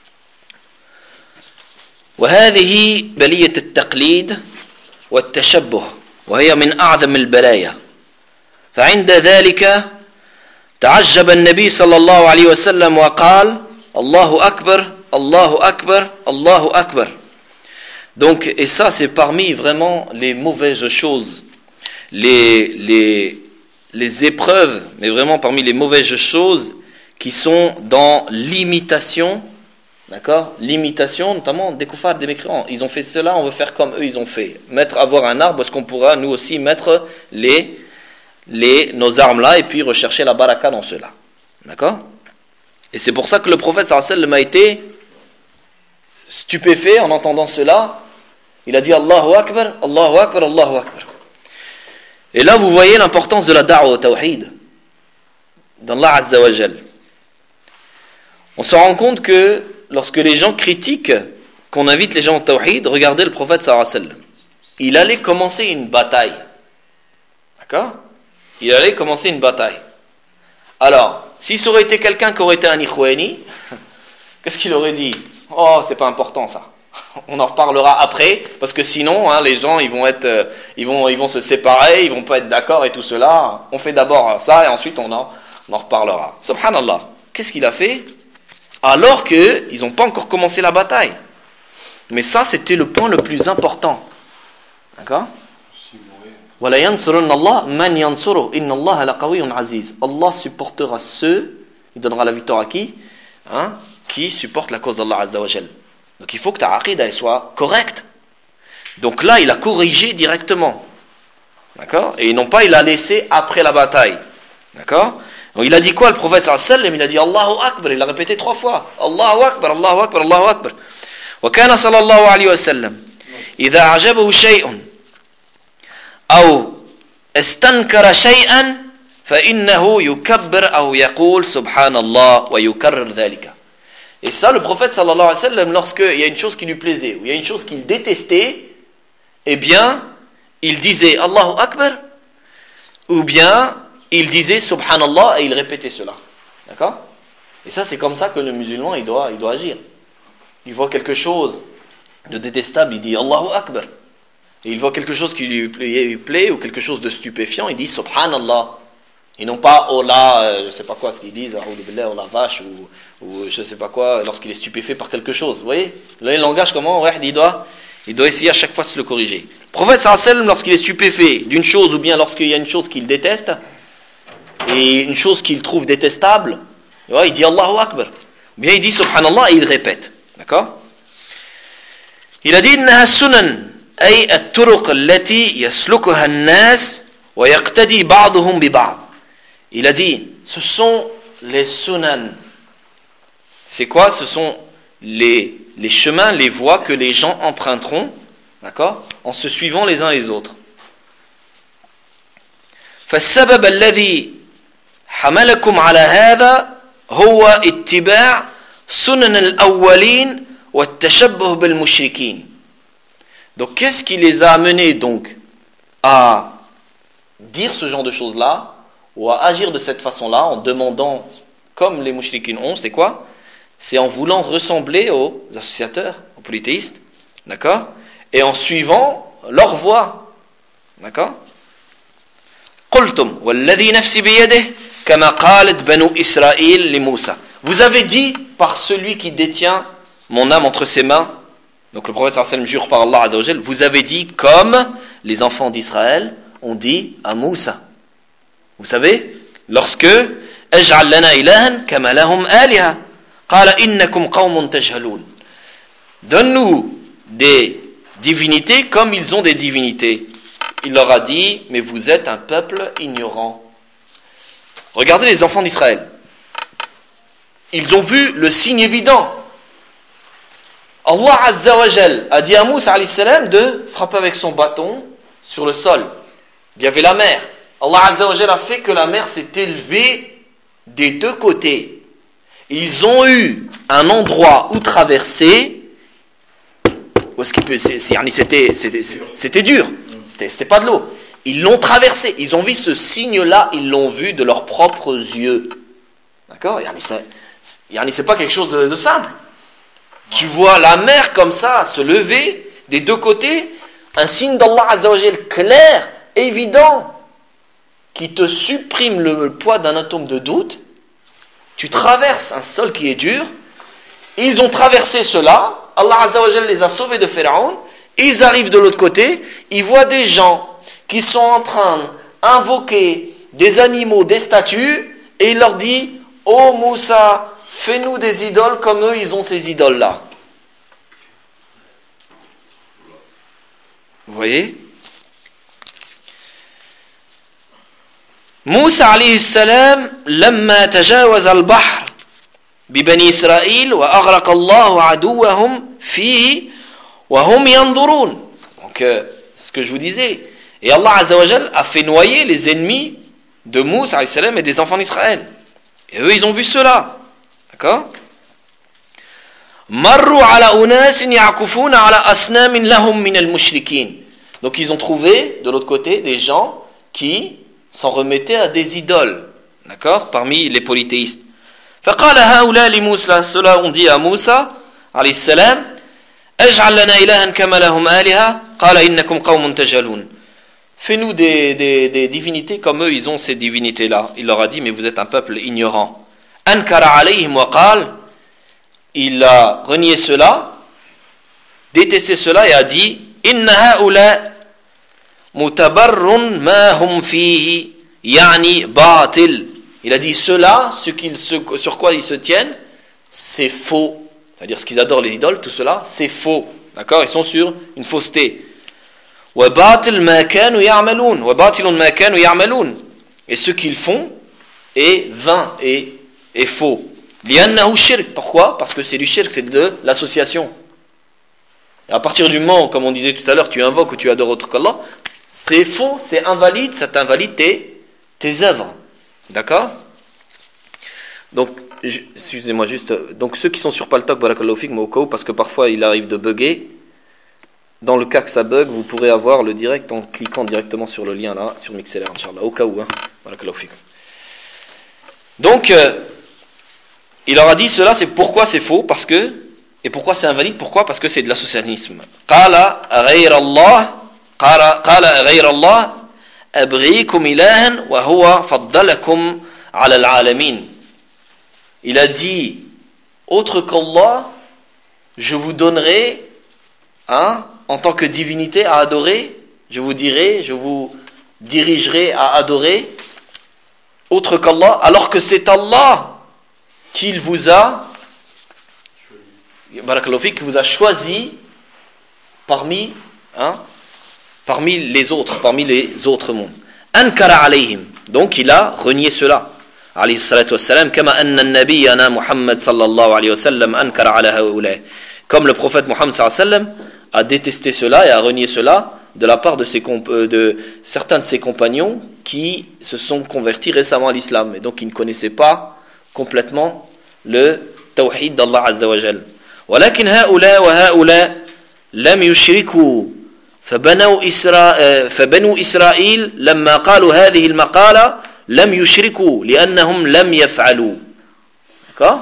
وهذه بلية التقليد والتشبه وهي من أعظم البلايا فعند ذلك تعجب النبي صلى الله عليه وسلم وقال الله أكبر الله أكبر الله أكبر. Donc, et ça c'est parmi vraiment les mauvaises choses, les, les, les épreuves, mais vraiment parmi les mauvaises choses qui sont dans l'imitation, d'accord, l'imitation notamment des koufars, des mécréants. Ils ont fait cela, on veut faire comme eux ils ont fait. Mettre, avoir un arbre, est-ce qu'on pourra nous aussi mettre les, les, nos armes là et puis rechercher la baraka dans cela. D'accord? Et c'est pour ça que le prophète sallallahu alayhi wa sallam a été stupéfait en entendant cela. Il a dit Allahu Akbar, Allahu Akbar, Allahu Akbar. Et là vous voyez l'importance de la da'wa au tawhid d'Allah Azza wa Jal. On se rend compte que lorsque les gens critiquent qu'on invite les gens au tawhid, regardez le prophète sallallahu alayhi wa sallam. Il allait commencer une bataille. D'accord? Il allait commencer une bataille. Alors, si ça aurait été quelqu'un qui aurait été un ikhwani, qu'est-ce qu'il aurait dit? Oh, c'est pas important ça. On en reparlera après, parce que sinon, hein, les gens, ils vont être, euh, ils vont, ils vont se séparer, ils vont pas être d'accord et tout cela. On fait d'abord ça et ensuite on en, on en reparlera. Subhanallah. Qu'est-ce qu'il a fait? Alors que ils n'ont pas encore commencé la bataille. Mais ça, c'était le point le plus important. D'accord? وَلَا يَنْصُرُنَّ اللَّهُ مَنْ يَنْصُرُهُ إِنَّ اللَّهَ لَقَوِيٌّ عَزِيزٌ. Allah supportera ceux, il donnera la victoire à qui? Hein? Qui supportent la cause d'Allah Azza wa Jal. Donc il faut que ta aqida soit correcte. Donc là, il a corrigé directement. D'accord? Et non pas il a laissé après la bataille. D'accord? Donc il a dit quoi le prophète sallallahu alayhi wa sallam? Il a dit Allahu Akbar, il l'a répété trois fois. Allahu Akbar, Allahu Akbar, Allahu Akbar. وكان صلى الله عليه وسلم إذا عجبه شيء أو استنكر شيئا فإنه يكبر أو يقول سبحان الله ويكرر ذلك. Et ça, le prophète sallallahu alayhi wa sallam, lorsqu'il y a une chose qui lui plaisait, ou il y a une chose qu'il détestait, eh bien, il disait Allahu Akbar, ou bien, il disait Subhanallah, et il répétait cela. D'accord? Et ça, c'est comme ça que le musulman, il doit, il doit agir. Il voit quelque chose de détestable, il dit Allahu Akbar. Et il voit quelque chose qui lui plaît, lui plaît ou quelque chose de stupéfiant, il dit Subhanallah. Et non pas oh là, euh, je sais pas quoi, ce qu'ils disent, oh la vache, ou, ou je sais pas quoi, lorsqu'il est stupéfait par quelque chose. Vous voyez? Là, le langage, comment? Ouais, il doit, il doit essayer à chaque fois de se le corriger. Le prophète sallallahu alayhi wa sallam, lorsqu'il est stupéfait d'une chose, ou bien lorsqu'il y a une chose qu'il déteste, et une chose qu'il trouve détestable, ouais, il dit Allahu Akbar. Ou bien il dit Subhanallah et il répète. D'accord? Il a dit Innaha sunan, ay at-turuq allati yaslukuha an-nas wa yaqtadi ba'duhum bi ba'd. Il a dit, ce sont les sunan. C'est quoi? Ce sont les, les chemins, les voies que les gens emprunteront, d'accord, en se suivant les uns les autres. فالسبب الذي حملكم على هذا هو اتباع سنن الأولين والتشبه بالمشركين. Donc qu'est-ce qui les a amenés donc à dire ce genre de choses-là, ou à agir de cette façon-là, en demandant, comme les mouchriquines ont, c'est quoi? C'est en voulant ressembler aux associateurs, aux polythéistes, d'accord? Et en suivant leur voie, d'accord? قُلْتُمْ وَالَّذِي نَفْسِ بِيَدِهِ كَمَا قَالَتْ بَنُو إِسْرَائِيلِ لِمُوسَى. Vous avez dit, par celui qui détient mon âme entre ses mains, donc le prophète sallallahu alayhi wa sallam jure par Allah Azza wa Jal, vous avez dit comme les enfants d'Israël ont dit à Moussa. Vous savez, lorsque اجعل لنا إلها كما لهم آلهة قال إنكم قوم تجهلون. Donne-nous des divinités comme ils ont des divinités. Il leur a dit, mais vous êtes un peuple ignorant. Regardez les enfants d'Israël. Ils ont vu le signe évident. Allah Azza wa Jal a dit à Moussa alayhi salam de frapper avec son bâton sur le sol. Il y avait la mer. Allah Azza wa Jal a fait que la mer s'est élevée des deux côtés. Ils ont eu un endroit où traverser. Où est-ce qu'il peut, c'est, c'est, c'était, c'était, c'était dur. C'était, c'était pas de l'eau. Ils l'ont traversé. Ils ont vu ce signe-là. Ils l'ont vu de leurs propres yeux. D'accord ? Yani, c'est pas quelque chose de, de simple. Tu vois la mer comme ça se lever des deux côtés. Un signe d'Allah Azza wa Jal clair, évident, qui te supprime le poids d'un atome de doute. Tu traverses un sol qui est dur. Ils ont traversé cela. Allah Azza wa Jal les a sauvés de Pharaon. Ils arrivent de l'autre côté. Ils voient des gens qui sont en train d'invoquer des animaux, des statues. Et il leur dit, ô Moussa, fais-nous des idoles comme eux, ils ont ces idoles-là. Vous voyez ? موسى عليه السلام لما تجاوز البحر ببني إسرائيل وأغرق الله عدوهم فيه وهم ينظرون. Donc, euh, ce que je vous disais. Et Allah Azza wa Jal a fait noyer les ennemis de Moussa alayhi salam et des enfants d'Israël. Et eux, ils ont vu cela. D'accord ? مروا على أناس يعكفون على أصنام لهم من المشركين. Donc ils ont trouvé de l'autre côté des gens qui s'en remettaient à des idoles, d'accord, parmi les polythéistes. فقال هؤلاء لموسى, ceux-là ont dit à Moussa عليه السلام اجعل لنا إلها كما لهم آلهة قال إنكم قوم تجهلون. Fais-nous des, des, des divinités comme eux, ils ont ces divinités-là. Il leur a dit, mais vous êtes un peuple ignorant. أنكر عليهم وقال, il a renié cela, détesté cela et a dit إن هؤلاء متبر ما هم فيه يعني باطل. Il a dit cela, ce qu'ils, ce, sur quoi ils se tiennent, c'est faux. C'est-à-dire ce qu'ils adorent les idoles, tout cela, c'est faux. D'accord ? Ils sont sur une fausseté. وباطل ما كانوا يعملون وباطل ما كانوا يعملون. Et ce qu'ils font est vain et, et faux. لأنه شرك. Pourquoi ? Parce que c'est du shirk, c'est de l'association. Et à partir du moment, comme on disait tout à l'heure, tu invoques ou tu adores autre qu'Allah, c'est faux, c'est invalide, ça t'invalide tes, tes œuvres. D'accord ? Donc, je, excusez-moi juste, donc ceux qui sont sur Paltalk, barakallahu fik, mais au cas où, parce que parfois il arrive de bugger, dans le cas que ça bug, vous pourrez avoir le direct en cliquant directement sur le lien là, sur Mixlr, Inch'Allah, au cas où, hein, barakallahu fik. Donc, euh, il leur a dit cela, c'est pourquoi c'est faux, parce que, et pourquoi c'est invalide, pourquoi ? Parce que c'est de l'associationnisme. Qala ghayra Allah, qala ghayra Allah, abghikum ilahan wa huwa faddalakum ala al-alamin. Il a dit, autre qu'Allah, je vous donnerai, hein, en tant que divinité à adorer, je vous dirai, je vous dirigerai à adorer, autre qu'Allah, alors que c'est Allah qu'il vous a, barakallahu fik, qui vous a choisi parmi, hein, parmi les autres, parmi les autres mondes. Ankara alayhim. Donc il a renié cela. عليه الصلاة والسلام كما أن النبينا محمد صلى الله عليه وسلم أنكر على هؤلاء. Comme le prophète Muhammad صلى الله عليه وسلم a détesté cela et a renié cela de la part de, ses comp- de certains de ses compagnons qui se sont convertis récemment à l'islam et donc qui ne connaissaient pas complètement le tawhid d'Allah Azza wa Jal. ولكن هؤلاء وهؤلاء لم يشركوا فبنوا إسرا... فبنو إسرائيل لما قالوا هذه المقالة لم يشركوا لأنهم لم يفعلوا. D'accord ?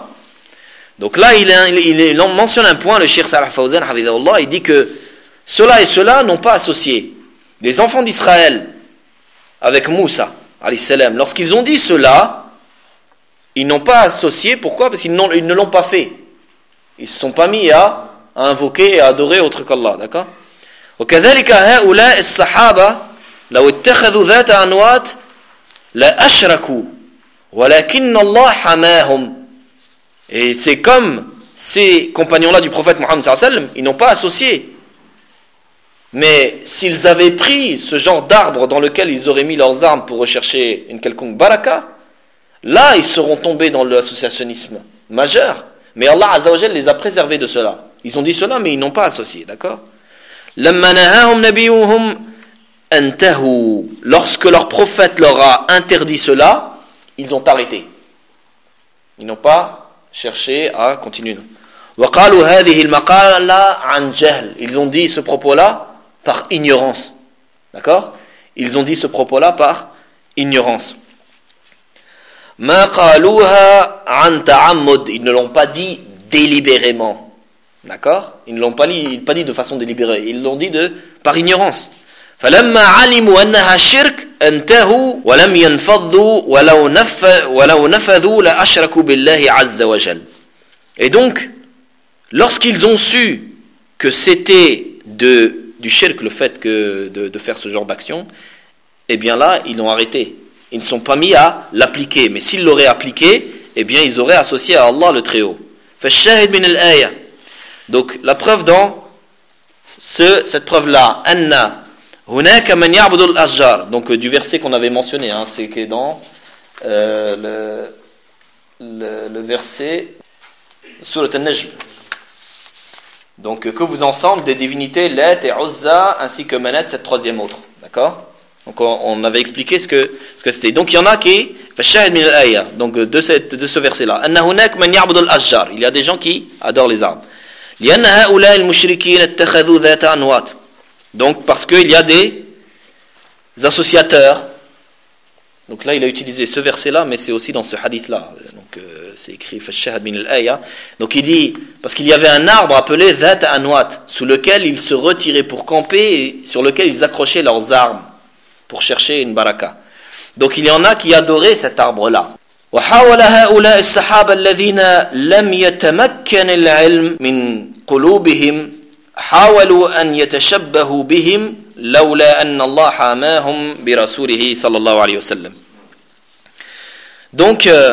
Donc là, il, il, il mentionne un point, le Cheikh Salah Fawzan, il dit que cela et cela n'ont pas associé. Les enfants d'Israël avec Moussa, alayhi salam, lorsqu'ils ont dit cela, ils n'ont pas associé. Pourquoi ? Parce qu'ils ils ne l'ont pas fait. Ils ne se sont pas mis à, à invoquer et à adorer autre qu'Allah. D'accord ? وكذلك هؤلاء الصحابة لو اتخذوا ذات أنواط la ashraku walakinna Allah hamahum. Et c'est comme ces compagnons-là du prophète Mohammed sallallahu alayhi wa sallam, ils n'ont pas associé. Mais s'ils avaient pris ce genre d'arbre dans lequel ils auraient mis leurs armes pour rechercher une quelconque baraka, là ils seront tombés dans l'associationnisme majeur. Mais Allah Azza wa Jalla les a préservés de cela. Ils ont dit cela mais ils n'ont pas associé, d'accord? Lorsque leur prophète leur a interdit cela, ils ont arrêté. Ils n'ont pas cherché à continuer. Ils ont dit ce propos-là par ignorance. D'accord? Ils ont dit ce propos-là par ignorance. Ils ne l'ont pas dit délibérément. D'accord? Ils ne l'ont pas dit, pas dit de façon délibérée. Ils l'ont dit de, par ignorance. فلما علموا أنها شرك انتهوا ولم ينفضوا ولو نف ولو نفذوا لأشركوا بالله عز وجل. Et donc, lorsqu'ils ont su que c'était de, du shirk, le fait que de, de faire ce genre d'action, eh bien là, ils l'ont arrêté. Ils ne sont pas mis à l'appliquer. Mais s'ils l'auraient appliqué, eh bien ils auraient associé à Allah le Très-Haut. فالشاهد من الآية. Donc la preuve dans ce, cette preuve-là, anna hunaka man ya'budu al-ashjar. Donc du verset qu'on avait mentionné, hein, c'est que dans euh, le, le, le verset Surat al-Najm. Donc que vous ensemble des divinités Lat et Uzza ainsi que Manat, cette troisième autre, d'accord? Donc on, on avait expliqué ce que ce que c'était. Donc il y en a qui fashahid min al-aya. Donc de cette de ce verset là, anna hunak man ya'budu al-ashjar. Il y a des gens qui adorent les arbres. لأن هؤلاء المشركين اتخذوا ذات أنواط. Donc parce qu'il y a des associateurs. Donc là il a utilisé ce verset là, mais c'est aussi dans ce hadith là. Donc euh, c'est écrit fashahid min al-aya. Donc il dit parce qu'il y avait un arbre appelé ذات أنواط sous lequel ils se retiraient pour camper et sur lequel ils accrochaient leurs armes pour chercher une baraka. Donc il y en a qui adoraient cet arbre là. وحاول هؤلاء الصحابة الذين لم يتمكن العلم من قلوبهم حاولوا أن يتشبهوا بهم لولا أن الله حماهم برسوله صلى الله عليه وسلم. Donc euh,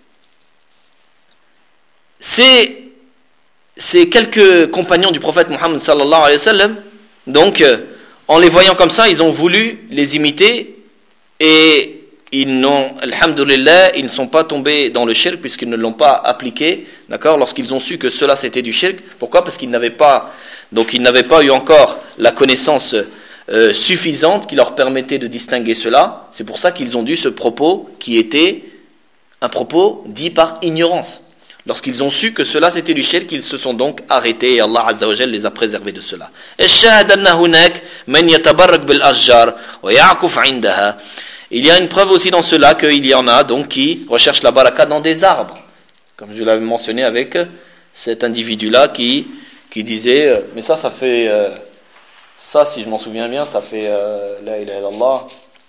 ces, ces quelques compagnons du prophète Mohammed sallallahu alayhi wa sallam, donc euh, en les voyant comme ça, ils ont voulu les imiter et ils n'ont, alhamdoulilah, ils ne sont pas tombés dans le shirk puisqu'ils ne l'ont pas appliqué, d'accord, lorsqu'ils ont su que cela c'était du shirk. Pourquoi? Parce qu'ils n'avaient pas, donc ils n'avaient pas eu encore la connaissance euh, suffisante qui leur permettait de distinguer cela. C'est pour ça qu'ils ont dû ce propos qui était un propos dit par ignorance. Lorsqu'ils ont su que cela c'était du shirk, ils se sont donc arrêtés et Allah Azza wa Jalla les a préservés de cela. Il y a une preuve aussi dans cela qu'il y en a donc qui recherchent la baraka dans des arbres. Comme je l'avais mentionné avec cet individu-là qui, qui disait, mais ça, ça fait, euh, ça si je m'en souviens bien, ça fait, euh, la ilaha illallah,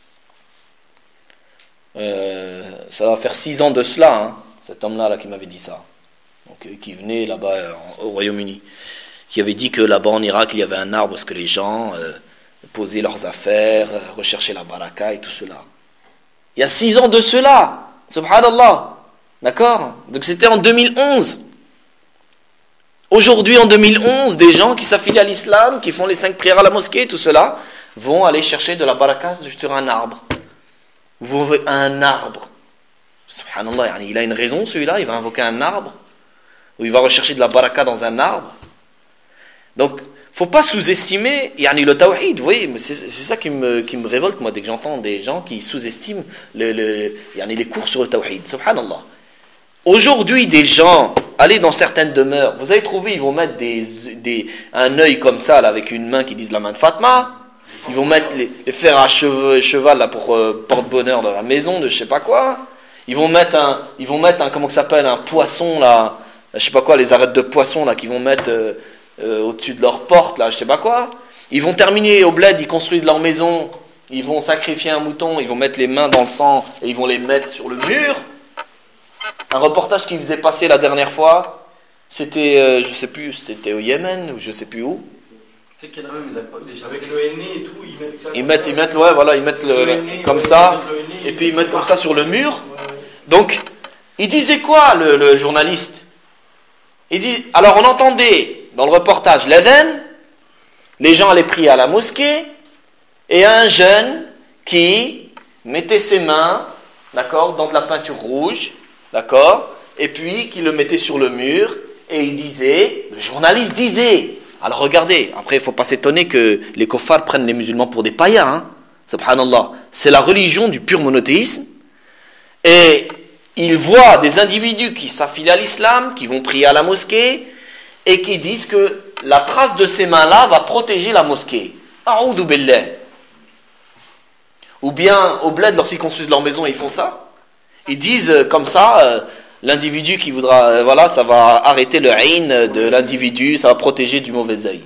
euh, ça va faire six ans de cela, hein, cet homme-là là, qui m'avait dit ça, donc, qui venait là-bas euh, au Royaume-Uni, qui avait dit que là-bas en Irak il y avait un arbre parce que les gens euh, posaient leurs affaires, euh, recherchaient la baraka et tout cela. Il y a six ans de cela, subhanallah, d'accord? Donc c'était en deux mille onze. Aujourd'hui en deux mille onze, des gens qui s'affilient à l'islam, qui font les cinq prières à la mosquée, tout cela, vont aller chercher de la baraka sur un arbre. Vous invoquez un arbre. Subhanallah, il a une raison celui-là, il va invoquer un arbre, ou il va rechercher de la baraka dans un arbre. Donc, faut pas sous-estimer yani, le tawhid, vous voyez, c'est, c'est ça qui me, qui me révolte, moi, dès que j'entends des gens qui sous-estiment le, le, yani, les cours sur le tawhid, subhanallah. Aujourd'hui, des gens, allez dans certaines demeures, vous allez trouver, ils vont mettre des, des, un œil comme ça, là, avec une main qui disent la main de Fatma, ils vont mettre les, les fers à cheveux, cheval là, pour euh, porte-bonheur dans la maison, de je sais pas quoi, ils vont mettre un, ils vont mettre un, comment ça s'appelle, un poisson, là, je sais pas quoi, les arêtes de poisson, là, qu'ils vont mettre... Euh, Euh, au-dessus de leur porte, là, je sais pas quoi. Ils vont terminer au bled, ils construisent leur maison, ils vont sacrifier un mouton, ils vont mettre les mains dans le sang et ils vont les mettre sur le mur. Un reportage qui faisait passer la dernière fois, c'était, euh, je sais plus, c'était au Yémen ou je sais plus où. Tu sais qu'il y en a même, ils accrochent des Avec chapelets. le henné et tout, ils mettent ça. Ils mettent, ils mettent, ouais, voilà, ils mettent le, Le henné, comme ouais, ça, ils mettent le henné, et puis ils mettent comme ça sur le mur. Ouais, ouais. Donc, il disait quoi, le, le journaliste? Il dit, alors on entendait dans le reportage l'Éden, les gens allaient prier à la mosquée, et un jeune qui mettait ses mains, d'accord, dans de la peinture rouge, d'accord, et puis qui le mettait sur le mur, et il disait, le journaliste disait, alors regardez, après il ne faut pas s'étonner que les kuffars prennent les musulmans pour des païens, hein, subhanallah, c'est la religion du pur monothéisme, et ils voient des individus qui s'affilient à l'islam, qui vont prier à la mosquée, et qui disent que la trace de ces mains-là va protéger la mosquée. A'oudou billah. Ou bien, au bled, lorsqu'ils construisent leur maison, ils font ça. Ils disent euh, comme ça, euh, l'individu qui voudra, euh, voilà, ça va arrêter le ayn de l'individu, ça va protéger du mauvais œil.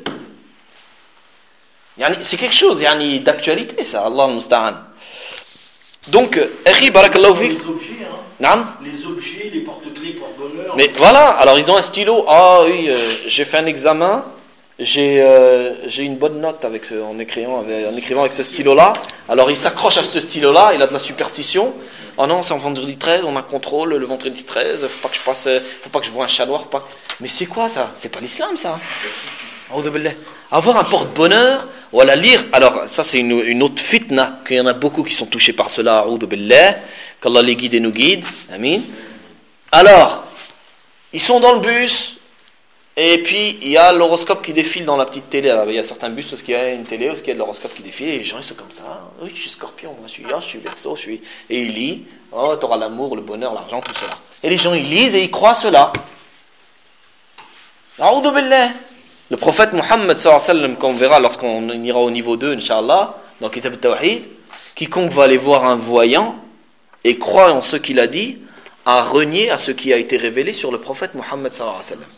Yani, c'est quelque chose yani, d'actualité, ça, Allah al-Musta'an. Donc, Akhi, barakallahu fik. Les objets, hein. Naam. Les objets, les porte-clés, porte-bonheur. Mais voilà, alors ils ont un stylo. Ah oui, euh, j'ai fait un examen, j'ai euh, j'ai une bonne note avec ce, en, écrivant, avec, en écrivant avec ce stylo-là. Alors il s'accroche à ce stylo-là, il a de la superstition. Oh non, c'est en vendredi treize, on a contrôle le vendredi treize, faut pas que je passe, faut pas que je vois un chat noir. Faut pas... Mais c'est quoi ça? C'est pas l'islam ça. Avoir un porte-bonheur, ou à la lire. Alors ça c'est une, une autre fitna, qu'il y en a beaucoup qui sont touchés par cela. A'oudhu billah, qu'Allah les guide et nous guide. Amin. Alors, ils sont dans le bus, et puis il y a l'horoscope qui défile dans la petite télé. Alors, il y a certains bus où il y a une télé, où il y a de l'horoscope qui défile, et les gens ils sont comme ça. Oui, je suis scorpion, moi je suis, ah, je suis verseau, je suis. Et ils lisent, oh, tu auras l'amour, le bonheur, l'argent, tout cela. Et les gens ils lisent et ils croient cela. A'oudhu billah. Le prophète Mohammed sallallahu alayhi wa sallam, qu'on verra lorsqu'on ira au niveau deux, Inch'Allah, dans Kitab al-Tawhid, quiconque va aller voir un voyant et croit en ce qu'il a dit, a renié à ce qui a été révélé sur le prophète Mohammed sallallahu alayhi wa sallam.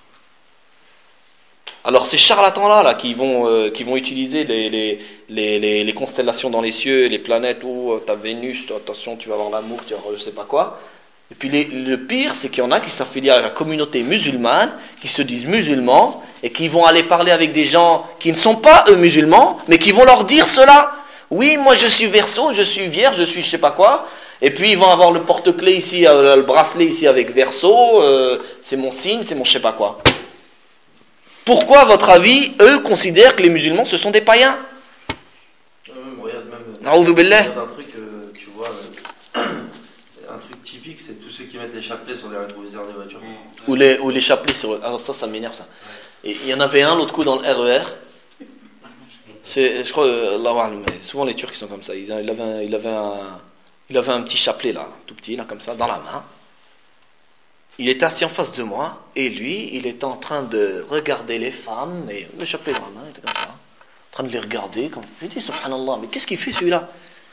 Alors ces charlatans-là là, qui, vont, euh, qui vont utiliser les, les, les, les, les constellations dans les cieux, les planètes, où oh, t'as Vénus, attention tu vas avoir l'amour, tu vas avoir je sais pas quoi. Et puis les, le pire, c'est qu'il y en a qui s'affilient à la communauté musulmane, qui se disent musulmans, et qui vont aller parler avec des gens qui ne sont pas eux musulmans, mais qui vont leur dire cela. Oui, moi je suis verseau, je suis vierge, je suis je sais pas quoi. Et puis ils vont avoir le porte-clés ici, le bracelet ici avec verseau, euh, c'est mon signe, c'est mon je sais pas quoi. Pourquoi, à votre avis, eux considèrent que les musulmans ce sont des païens? Euh, regarde même. A'oudhu billah. Regarde un truc, euh, tu vois, euh, un truc typique, c'est tous ceux qui mettent les chapelets sur les rétroviseurs des voitures. Ou les, ou les chapelets sur le... Alors ça, ça m'énerve ça. Et il y en avait un l'autre coup dans le R E R. C'est, je crois, euh, Allah, mais souvent les Turcs ils sont comme ça. Il avait un, il avait un, il avait un petit chapelet là, tout petit là, comme ça, dans la main. Il était assis en face de moi, et lui, il était en train de regarder les femmes, et le chapelet dans la main, il était comme ça, en train de les regarder, comme, je dis, subhanallah, mais qu'est-ce qu'il fait celui-là?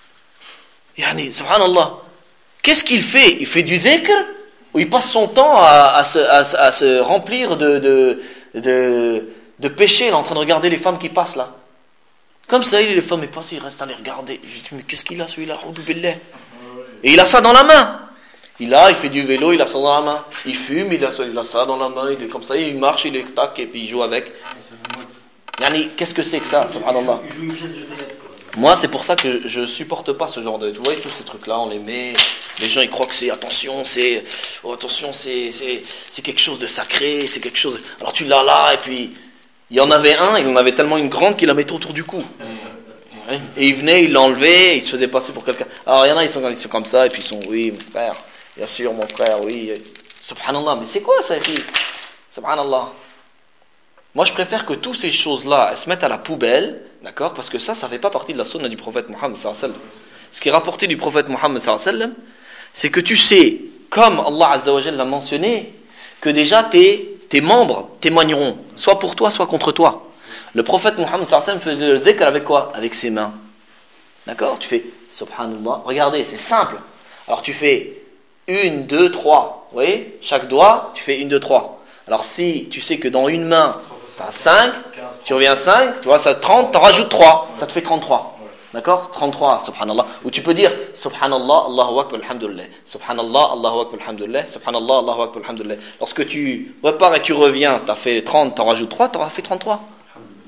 Yani, subhanallah, qu'est-ce qu'il fait? Il fait du dhikr, ou il passe son temps à, à, se, à, à se remplir de, de, de, de péché, là, en train de regarder les femmes qui passent là. Comme ça, les femmes, ils passent, il reste à les regarder. Je dis, mais qu'est-ce qu'il a celui-là? Et il a ça dans la main. Il a, il fait du vélo, il a ça dans la main. Il fume, il a ça, il a ça dans la main. Il est comme ça, il marche, il est tac, et puis il joue avec. Yani, qu'est-ce que c'est que ça, subhanallah? Il joue une pièce de théâtre. Moi, c'est pour ça que je supporte pas ce genre de... Vous voyez, tous ces trucs-là, on les met... Les gens, ils croient que c'est... Attention, c'est... Oh, attention, c'est, c'est, c'est quelque chose de sacré, c'est quelque chose... Alors tu l'as là, et puis... Il y en avait un, il en avait tellement une grande qu'il la mettait autour du cou. Ouais. Et il venait, il l'enlevait, il se faisait passer pour quelqu'un. Alors il y en a, ils sont, ils sont comme ça, et puis ils sont... Oui, mon frère, bien sûr, mon frère, oui. Subhanallah, mais c'est quoi ça, fille? Subhanallah. Moi, je préfère que toutes ces choses-là, elles se mettent à la poubelle, d'accord? Parce que ça, ça ne fait pas partie de la sunna du prophète Mohammed sallallahu alayhi wa sallam. Ce qui est rapporté du prophète Mohammed sallallahu alayhi wa sallam, c'est que tu sais, comme Allah azza wa jalla l'a mentionné, que déjà tes, tes membres témoigneront, soit pour toi, soit contre toi. Le prophète Mohammed sallallahu alayhi wa sallam faisait le dhikr avec quoi? Avec ses mains. D'accord? Tu fais subhanallah. Regardez, c'est simple. Alors tu fais une, deux, trois. Vous voyez? Chaque doigt, tu fais une, deux, trois. Alors si tu sais que dans une main, tu as cinq, tu reviens à cinq, tu vois, ça trente, tu en rajoutes trois, ça te fait trente-trois. D'accord? trente-trois, subhanallah. Ou tu peux dire subhanallah, Allahu akbar, alhamdulillah. Subhanallah, Allahu akbar, alhamdulillah. Subhanallah, Allahu akbar, alhamdulillah. Lorsque tu repars et tu reviens, tu as fait trente, tu en rajoutes trois, tu auras fait trente-trois.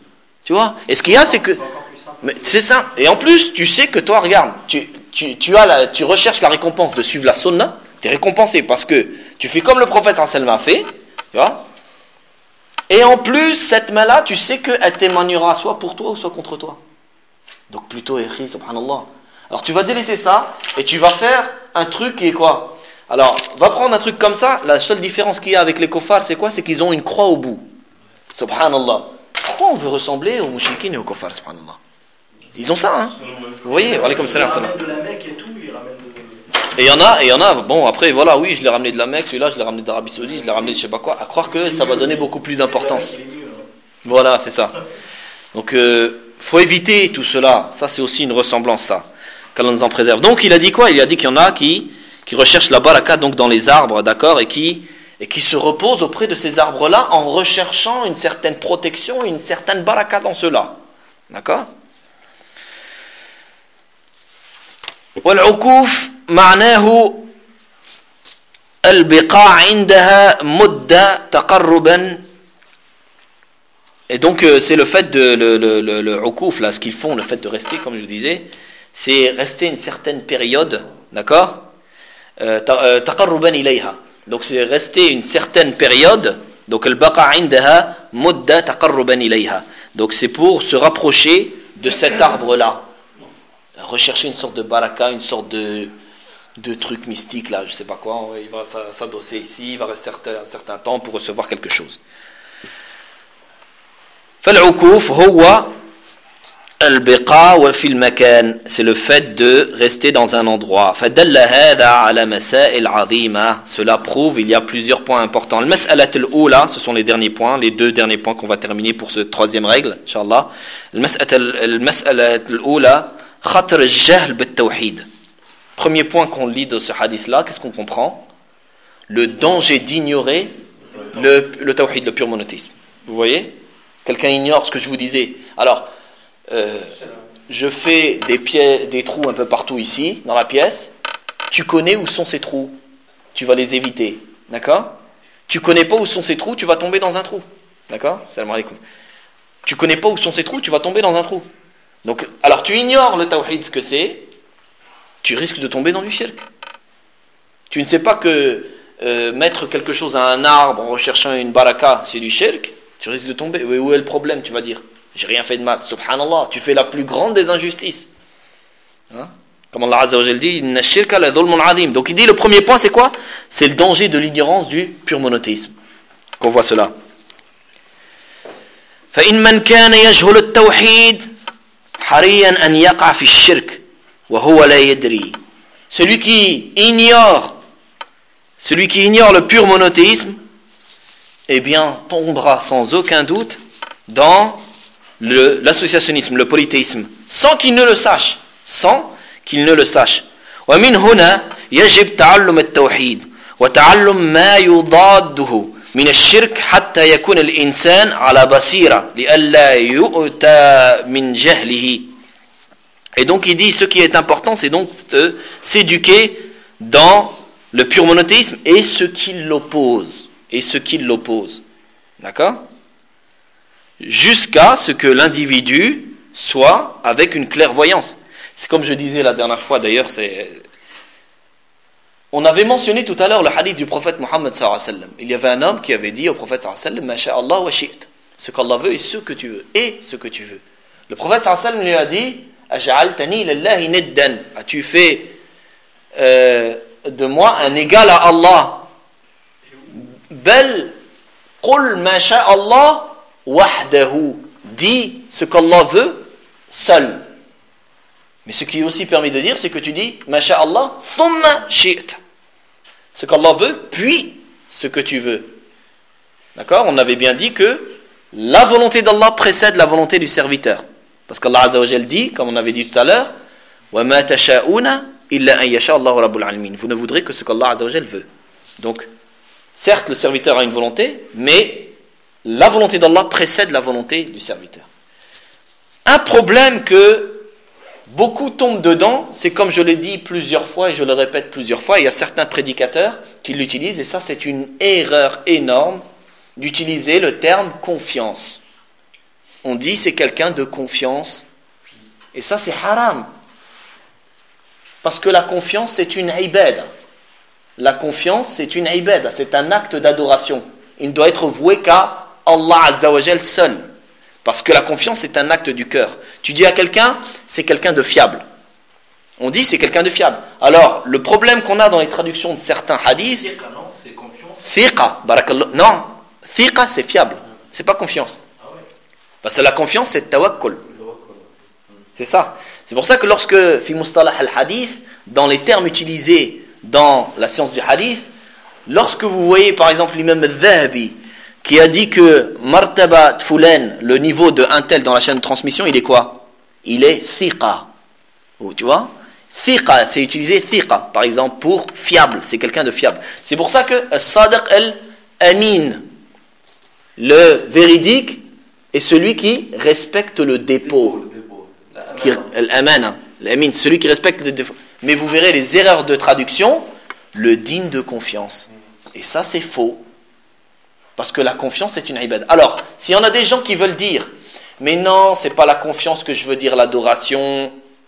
Tu vois? Et ce qu'il y a, c'est que... Mais c'est ça. Et en plus, tu sais que toi, regarde, tu, tu, tu, as la, tu recherches la récompense de suivre la sunna, tu es récompensé parce que tu fais comme le prophète sallallahu alayhi wa sallam a fait, tu vois? Et en plus, cette main-là, tu sais qu'elle témoignera soit pour toi ou soit contre toi. Donc plutôt, écrit, subhanallah. Alors tu vas délaisser ça et tu vas faire un truc qui est quoi? Alors, va prendre un truc comme ça. La seule différence qu'il y a avec les kuffars, c'est quoi? C'est qu'ils ont une croix au bout. Subhanallah. Pourquoi on veut ressembler aux mouchikines et aux kuffars, subhanallah? Ils ont ça, hein? Vous voyez, allez comme ça. Ils ramènent de la Mecque et tout, ils ramènent de... Et il y en a, et il y en a, bon après voilà, oui, je l'ai ramené de la Mecque, celui-là je l'ai ramené d'Arabie Saoudite, je l'ai ramené de je sais pas quoi, à croire que ça va donner beaucoup plus d'importance. Voilà, c'est ça. Donc, euh, faut éviter tout cela. Ça, c'est aussi une ressemblance, ça. Qu'Allah nous en préserve. Donc, il a dit quoi? Il a dit qu'il y en a qui, qui recherchent la baraka, donc dans les arbres, d'accord, et qui, et qui se reposent auprès de ces arbres-là en recherchant une certaine protection, une certaine baraka dans cela. D'accord? والعكوف معناه البقاء عندها مدة تقربا. Et donc euh, c'est le fait de le le le, le ukouf, là, ce qu'ils font, le fait de rester, comme je vous disais, c'est rester une certaine période, d'accord, taqarruban ilayha. Donc c'est rester une certaine période. Donc al baqa indaha mudda taqarruban ilayha. Donc c'est pour se rapprocher de cet arbre là, rechercher une sorte de baraka, une sorte de de truc mystique là, je sais pas quoi, il va s'adosser ici, il va rester un certain temps pour recevoir quelque chose. فالعكوف هو البقاء في المكان, c'est le fait de rester dans un endroit. فدل هذا على مسائل عظيمة, cela prouve, il y a plusieurs points importants. المسألة الأولى, ce sont les derniers points, les deux derniers points qu'on va terminer pour cette troisième règle, inchallah. المسألة المسألة الأولى خطر الجهل بالتوحيد. Premier point qu'on lit de ce hadith-là, qu'est-ce qu'on comprend? Le danger d'ignorer le, le tawhid, le pur monothéisme. Vous voyez? Quelqu'un ignore ce que je vous disais. Alors, euh, je fais des, pieds, des trous un peu partout ici, dans la pièce. Tu connais où sont ces trous. Tu vas les éviter. D'accord? Tu connais pas où sont ces trous, tu vas tomber dans un trou. D'accord? Salam alaikum. Tu connais pas où sont ces trous, tu vas tomber dans un trou. Donc, alors tu ignores le tawhid, ce que c'est, tu risques de tomber dans du shirk. Tu ne sais pas que euh, mettre quelque chose à un arbre en recherchant une baraka, c'est du shirk. Tu risques de tomber. Où est le problème? Tu vas dire, j'ai rien fait de mal. Subhanallah, tu fais la plus grande des injustices. Hein? Comme Allah Azza wa Jalla dit, inna shirka la dhulmun adim. Donc il dit, le premier point, c'est quoi? C'est le danger de l'ignorance du pur monothéisme. Qu'on voit cela. فإن من كان يجهل التوحيد حريا أن يقع في الشرك وهو لا يدري. Celui qui ignore, celui qui ignore le pur monothéisme, eh bien, tombera sans aucun doute dans le, l'associationnisme, le polythéisme, sans qu'il ne le sache, sans qu'il ne le sache. ومن هنا يجب تعلم التوحيد وتعلم ما يضاده من الشرك حتى يكون الإنسان على بصيرة لئلا يؤتى من جهله. Et donc il dit, ce qui est important, c'est donc de s'éduquer dans le pur monothéisme et ce qui l'oppose. Et ce qui l'oppose. D'accord? Jusqu'à ce que l'individu soit avec une clairvoyance. C'est comme je disais la dernière fois, d'ailleurs, c'est... On avait mentionné tout à l'heure le hadith du prophète Mohammed sallallahu alayhi wa sallam. Il y avait un homme qui avait dit au prophète sallallahu alayhi wa sallam, Ma sha'Allah wa shi'it. Ce qu'Allah veut et ce que tu veux. Et ce que tu veux. Le prophète sallallahu alayhi wa sallam lui a dit, Aj'altani lillahi niddan. As-tu fait euh, de moi un égal à Allah? Bel qul ma sha'Allah wahdahu. Dis ce qu'Allah veut seul. Mais ce qui est aussi permis de dire, c'est que tu dis ma sha'Allah thumma shi'ta. Ce qu'Allah veut, puis ce que tu veux. D'accord? On avait bien dit que la volonté d'Allah précède la volonté du serviteur. Parce qu'Allah Azza wa Jal dit, comme on avait dit tout à l'heure, wa ma tasha'una illa an yasha Allahu rabbul alamin. Vous ne voudrez que ce qu'Allah Azza wa Jal veut. Donc, certes, le serviteur a une volonté, mais la volonté d'Allah précède la volonté du serviteur. Un problème que beaucoup tombent dedans, c'est comme je l'ai dit plusieurs fois et je le répète plusieurs fois, il y a certains prédicateurs qui l'utilisent, et ça c'est une erreur énorme d'utiliser le terme confiance. on dit c'est quelqu'un de confiance. Et ça c'est haram. Parce que la confiance c'est une ibada. La confiance c'est une ibada, c'est un acte d'adoration. Il ne doit être voué qu'à Allah Azza wa Jal seul. Parce que la confiance c'est un acte du cœur. Tu dis à quelqu'un, c'est quelqu'un de fiable. On dit c'est quelqu'un de fiable. Alors, le problème qu'on a dans les traductions de certains hadiths, Thiqa, non, c'est confiance. thiqa, barakallah. Non, thiqa c'est fiable. C'est pas confiance. Ah ouais. Parce que la confiance c'est tawakkul. C'est ça. C'est pour ça que lorsque, fi mustalah al-hadith, dans les termes utilisés dans la science du hadith, lorsque vous voyez par exemple l'imam al-Dhahabi qui a dit que martaba fulan, le niveau de un tel dans la chaîne de transmission, il est quoi? Il est thiqa. Oh, tu vois? Thiqa, c'est utilisé thiqa, par exemple, pour fiable. C'est quelqu'un de fiable. C'est pour ça que al-sadiq al-amin, le véridique, est celui qui respecte le dépôt. Qui, al-amana, l'amin, celui qui respecte le dépôt. Mais vous verrez les erreurs de traduction, le digne de confiance. Et ça, c'est faux. Parce que la confiance, c'est une ibad. Alors, s'il y en a des gens qui veulent dire, mais non, c'est pas la confiance que je veux dire, l'adoration.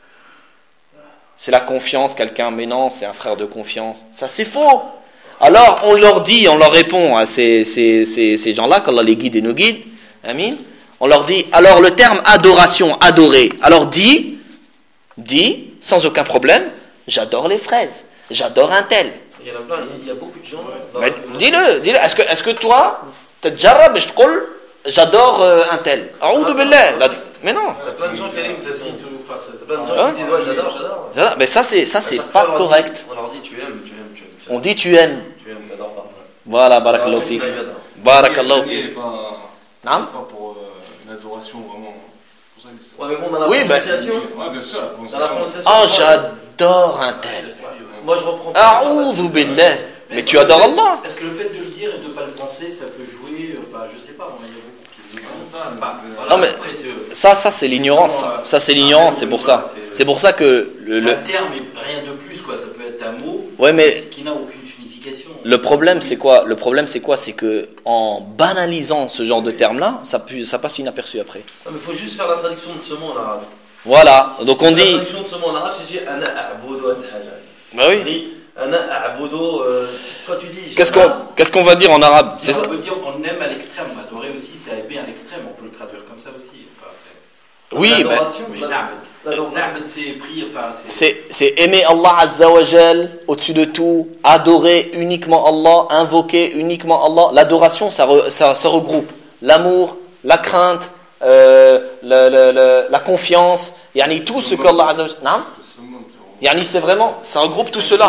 C'est la confiance, quelqu'un, mais non, c'est un frère de confiance. Ça, c'est faux. Alors, on leur dit, on leur répond à ces, ces, ces, ces gens-là, qu'Allah les guide et nous guide, amin. On leur dit, alors le terme adoration, adorer, alors dis, dis, sans aucun problème, j'adore les fraises, j'adore un tel. Il y en a plein, il y a beaucoup de gens. Mais dis-le, dis-le. Est-ce que, est-ce que toi, t'as je te j'adore euh, un tel. A'oudou billah. La... Mais non. Il y a plein de gens qui disent ça. Il y a plein de gens qui disent ouais, j'adore, j'adore. Mais ça, c'est, ça, c'est pas correct. On leur dit tu aimes, tu aimes, tu aimes. On dit tu aimes. Tu aimes, t'adores pas. Voilà, barakallahu fik. Barakallahu fik. Non, pas pour une adoration vraiment. Ouais, mais bon, dans la oui, prononciation. Ouais, bien sûr. Dans la prononciation. Oh, j'adore un tel. Moi, je reprends pas. A'oudou billah. Mais tu adores Allah. Est-ce que le fait de le dire et de ne pas le penser, ça peut jouer? Enfin, je sais pas, il y a beaucoup qui disent ça. Bah, voilà, non, mais après, ça, ça c'est l'ignorance. Ça, c'est l'ignorance, c'est pour ça. C'est pour ça que. Le, le... un terme, rien de plus, quoi. Ça peut être un mot ouais, mais qui n'a aucune signification. Le problème, c'est quoi? Le problème, c'est quoi? C'est que en banalisant ce genre de terme-là, ça, ça passe inaperçu après. Non, mais il faut juste faire la traduction de ce mot en arabe. Voilà, donc on la dit. La traduction de ce mot en arabe, c'est dire ana a'budu al-haja. Bah oui. Ana a'budu, quand tu dis. Qu'est-ce qu'on, qu'est-ce qu'on va dire en arabe? C'est ça. On peut dire on aime à l'extrême. Adorer aussi, c'est aimer à l'extrême. On peut le traduire comme ça aussi. Enfin, oui, mais. Na'bud, c'est pris. Enfin, c'est, c'est aimer Allah Azza wa Jal au-dessus de tout, adorer uniquement Allah, invoquer uniquement Allah. L'adoration, ça, re, ça, ça regroupe l'amour, la crainte, euh, la, la, la, la confiance, yani tout ce qu'Allah Azza wa Jal. Non? Yani c'est vraiment, ça regroupe tout cela.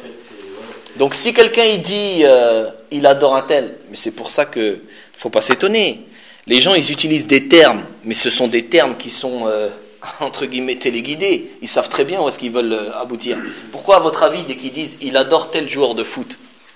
Donc si quelqu'un il dit euh, il adore un tel, mais c'est pour ça que faut pas s'étonner. Les gens ils utilisent des termes, mais ce sont des termes qui sont euh, entre guillemets téléguidés. Ils savent très bien où est-ce qu'ils veulent euh, aboutir. Pourquoi à votre avis dès qu'ils disent il adore tel joueur de foot,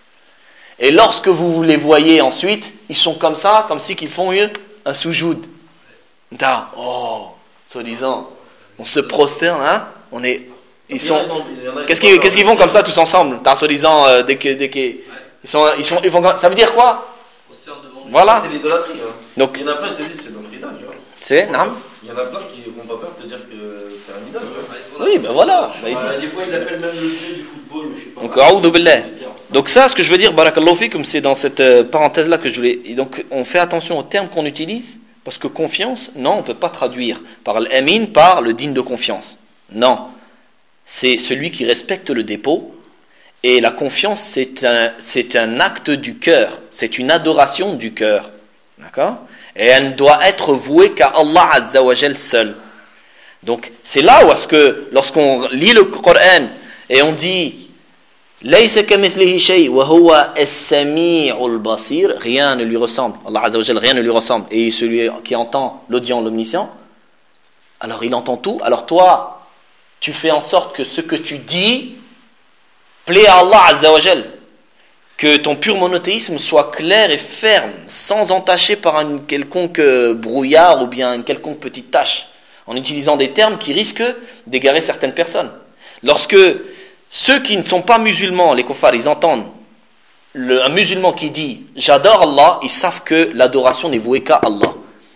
et lorsque vous les voyez ensuite, ils sont comme ça, comme si qu'ils font un, un soujoud. Da, oh, soi-disant, on se prosterne, hein, on est Ils sont. Qu'est-ce qu'ils, qu'est-ce qu'ils font comme ça tous ensemble? T'as soi-disant euh, dès que dès que ils sont ils sont ils font. Ça veut dire quoi? Voilà. C'est l'idolâtrie. Hein. Donc. Il y en a plein qui te disent c'est notre idole, tu vois. C'est non. Il y en a plein qui n'ont pas peur de te dire que c'est un idole. Oui, ben voilà. Bah, des fois ils l'appellent même le dieu du football, je sais pas. Donc a'oudou billah. Donc ça, ce que je veux dire, barakallahu fikum, c'est dans cette euh, parenthèse là que je voulais. Et donc on fait attention aux termes qu'on utilise parce que confiance, non, on peut pas traduire par l'amin par le digne de confiance. Non. C'est celui qui respecte le dépôt, et la confiance c'est un, c'est un acte du cœur, c'est une adoration du cœur, d'accord? Et elle ne doit être vouée qu'à Allah Azza wa Jal seul. Donc c'est là où est-ce que lorsqu'on lit le Coran et on dit Laysa kamithlihi shay wa huwa as-sami'ul basir, rien ne lui ressemble, Allah Azza wa Jal, rien ne lui ressemble, et celui qui entend l'audient, l'omniscient, alors il entend tout. Alors toi tu fais en sorte que ce que tu dis plaît à Allah Azza wa Jal, que ton pur monothéisme soit clair et ferme, sans entacher par un quelconque brouillard ou bien une quelconque petite tache, en utilisant des termes qui risquent d'égarer certaines personnes. Lorsque ceux qui ne sont pas musulmans, les kuffars, ils entendent le, un musulman qui dit « j'adore Allah », ils savent que l'adoration n'est vouée qu'à Allah.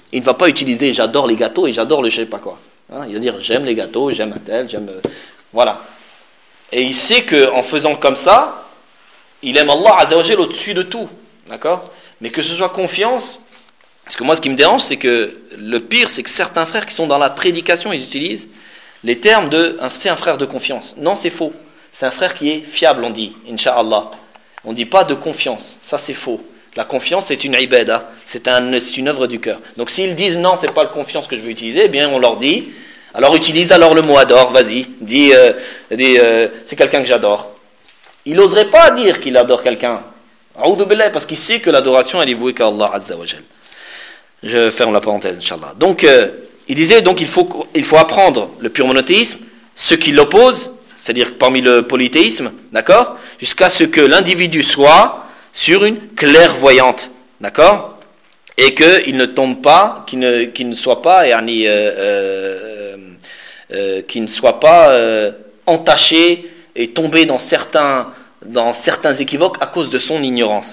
Il ne va pas utiliser j'adore les gâteaux et j'adore le je sais pas quoi. Hein, il va dire j'aime les gâteaux, j'aime un tel, j'aime... Euh, voilà. Et il sait qu'en faisant comme ça, il aime Allah Azza wa Jal au-dessus de tout. D'accord ? Mais que ce soit confiance, parce que moi ce qui me dérange, c'est que le pire, c'est que certains frères qui sont dans la prédication, ils utilisent les termes de c'est un frère de confiance. Non, c'est faux. C'est un frère qui est fiable, on dit, Inch'Allah. On ne dit pas de confiance. Ça, c'est faux. La confiance, c'est une ibadah. C'est, un, c'est une œuvre du cœur. Donc, s'ils disent non, c'est pas la confiance que je veux utiliser, eh bien, on leur dit, alors utilise alors le mot adore, vas-y. Dis, euh, dis euh, c'est quelqu'un que j'adore. Il n'oserait pas dire qu'il adore quelqu'un. A'udhu billah, parce qu'il sait que l'adoration, elle est vouée qu'à Allah Azza wa Jal. Je ferme la parenthèse, Inch'Allah. Donc, euh, il disait, donc, il faut, il faut apprendre le pur monothéisme, ce qui l'oppose, c'est-à-dire parmi le polythéisme, d'accord, jusqu'à ce que l'individu soit sur une clairvoyante, d'accord, et qu'il ne tombe pas, qu'il ne, qu'il ne soit pas, yani, euh, euh, euh, qu'il ne soit pas euh, entaché et tombé dans certains, dans certains équivoques à cause de son ignorance.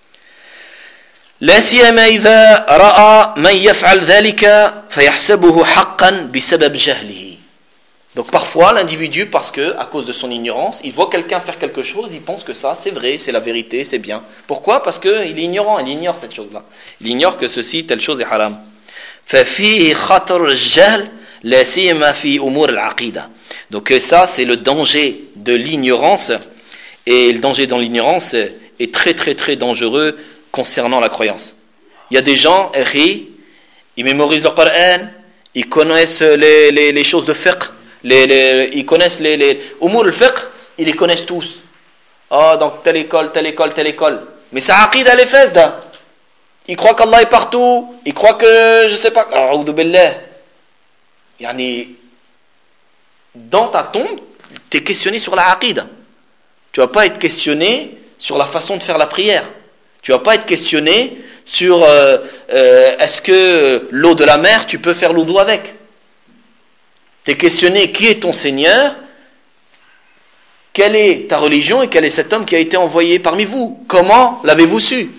لا سيما إذا رأى من يفعل ذلك فيحسبه حقا بسبب جهله. Donc parfois l'individu, parce que à cause de son ignorance, il voit quelqu'un faire quelque chose, il pense que ça c'est vrai, c'est la vérité, c'est bien. Pourquoi ? Parce qu'il est ignorant, il ignore cette chose-là. Il ignore que ceci, telle chose est haram. ففيه خطر الجهل لا سيما في أمور العقيدة. Donc ça c'est le danger de l'ignorance, et le danger dans l'ignorance est très très très dangereux concernant la croyance. Il y a des gens, ils mémorisent le Coran, ils connaissent les, les, les choses de fiqh. Les, les, ils connaissent les, les umur al-fiqh, ils les connaissent tous. Ah, oh, donc telle école, telle école, telle école. Mais sa aqida elle est fasda. Ils croient qu'Allah est partout. Ils croient que, je sais pas, a'udhu billah. Yani, dans ta tombe, tu es questionné sur la aqida. Tu vas pas être questionné sur la façon de faire la prière. Tu vas pas être questionné sur euh, euh, est-ce que l'eau de la mer, tu peux faire l'oudou avec. Tu es questionné qui est ton Seigneur, quelle est ta religion et quel est cet homme qui a été envoyé parmi vous. Comment l'avez-vous su?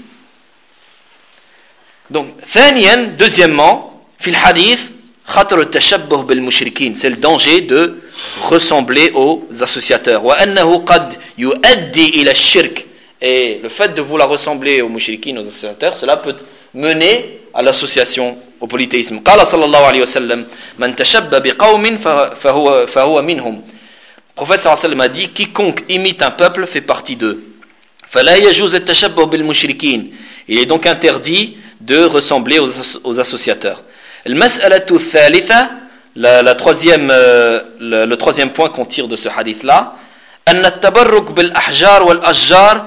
Donc, ثانيا, deuxièmement, في الحديث خطر التشبه بالمشركين, c'est le danger de ressembler aux associateurs. وأنه قد يؤدي إلى الشرك, et le fait de vouloir ressembler aux mushrikin, aux associateurs, cela peut mener à l'association, au polythéisme. قال صلى الله عليه وسلم من تشبه بقوم فهو فهو منهم. Le prophète sallallahu alayhi wa sallam a dit quiconque imite un peuple fait partie d'eux. فلا يجوز التشبه بالمشركين. Il est donc interdit de ressembler aux, aux associateurs. المسألة الثالثة, la, la troisième, euh, le, le troisième point qu'on tire de ce hadith là, أن التبرك بالأحجار والأشجار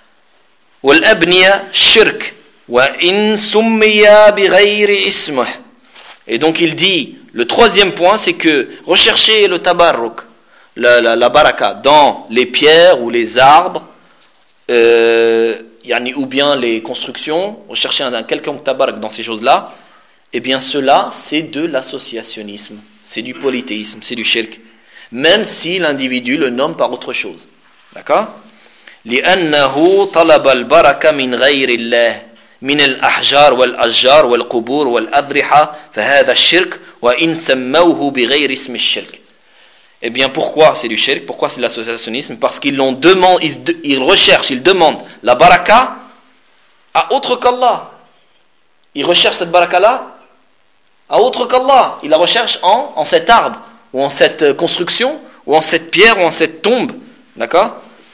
والأبنية شرك وإن سمي بغير اسمه. Et donc il dit, le troisième point, c'est que rechercher le tabarruk, la, la, la baraka, dans les pierres ou les arbres, euh, yani, ou bien les constructions, rechercher un, un quelconque tabarruk dans ces choses-là, eh bien cela, c'est de l'associationnisme, c'est du polythéisme, c'est du shirk, même si l'individu le nomme par autre chose. D'accord ? لأنه طلب البركة من غير الله من الأحجار والأشجار والقبور والأضرحة فهذا الشرك وإن سموه بغير اسم الشرك. Eh bien pourquoi c'est du shirk? Pourquoi c'est de l'associationnisme? Parce qu'ils l'ont demandé, ils, ils recherchent, ils demandent la baraka à autre qu'Allah. Ils recherchent cette baraka là à autre qu'Allah. Ils la recherchent en, en cet arbre ou en cette construction ou en cette pierre ou en cette tombe, d'accord,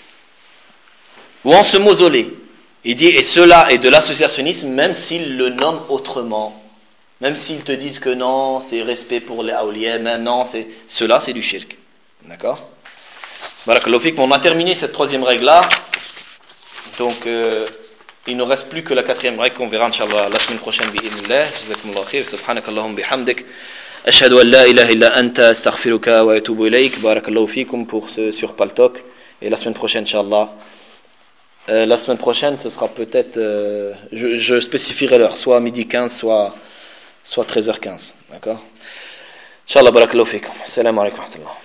ou en ce mausolée. Il dit, et cela est de l'associationnisme, même s'ils le nomment autrement. Même s'ils te disent que non, c'est respect pour les awliya, maintenant, c'est, cela c'est du shirk. D'accord? Barakallahu fik. On a terminé cette troisième règle-là. Donc, euh, il ne nous reste plus que la quatrième règle qu'on verra, Inch'Allah, la semaine prochaine, bi'idhnillah. Jazakumullahu khair. Subhanakallahum bihamdik. Ashhadu an la ilaha illa anta, astaghfiruka wa atubu ilayk. Barakallahu fikum pour ce sur Paltalk. Et la semaine prochaine, Inch'Allah. Euh, la semaine prochaine, ce sera peut-être, euh, je, je spécifierai l'heure, soit midi quinze, soit, soit treize heures quinze. D'accord? Inch'Allah, barakallahu fikum. Salam alaikum wa rahmatullah.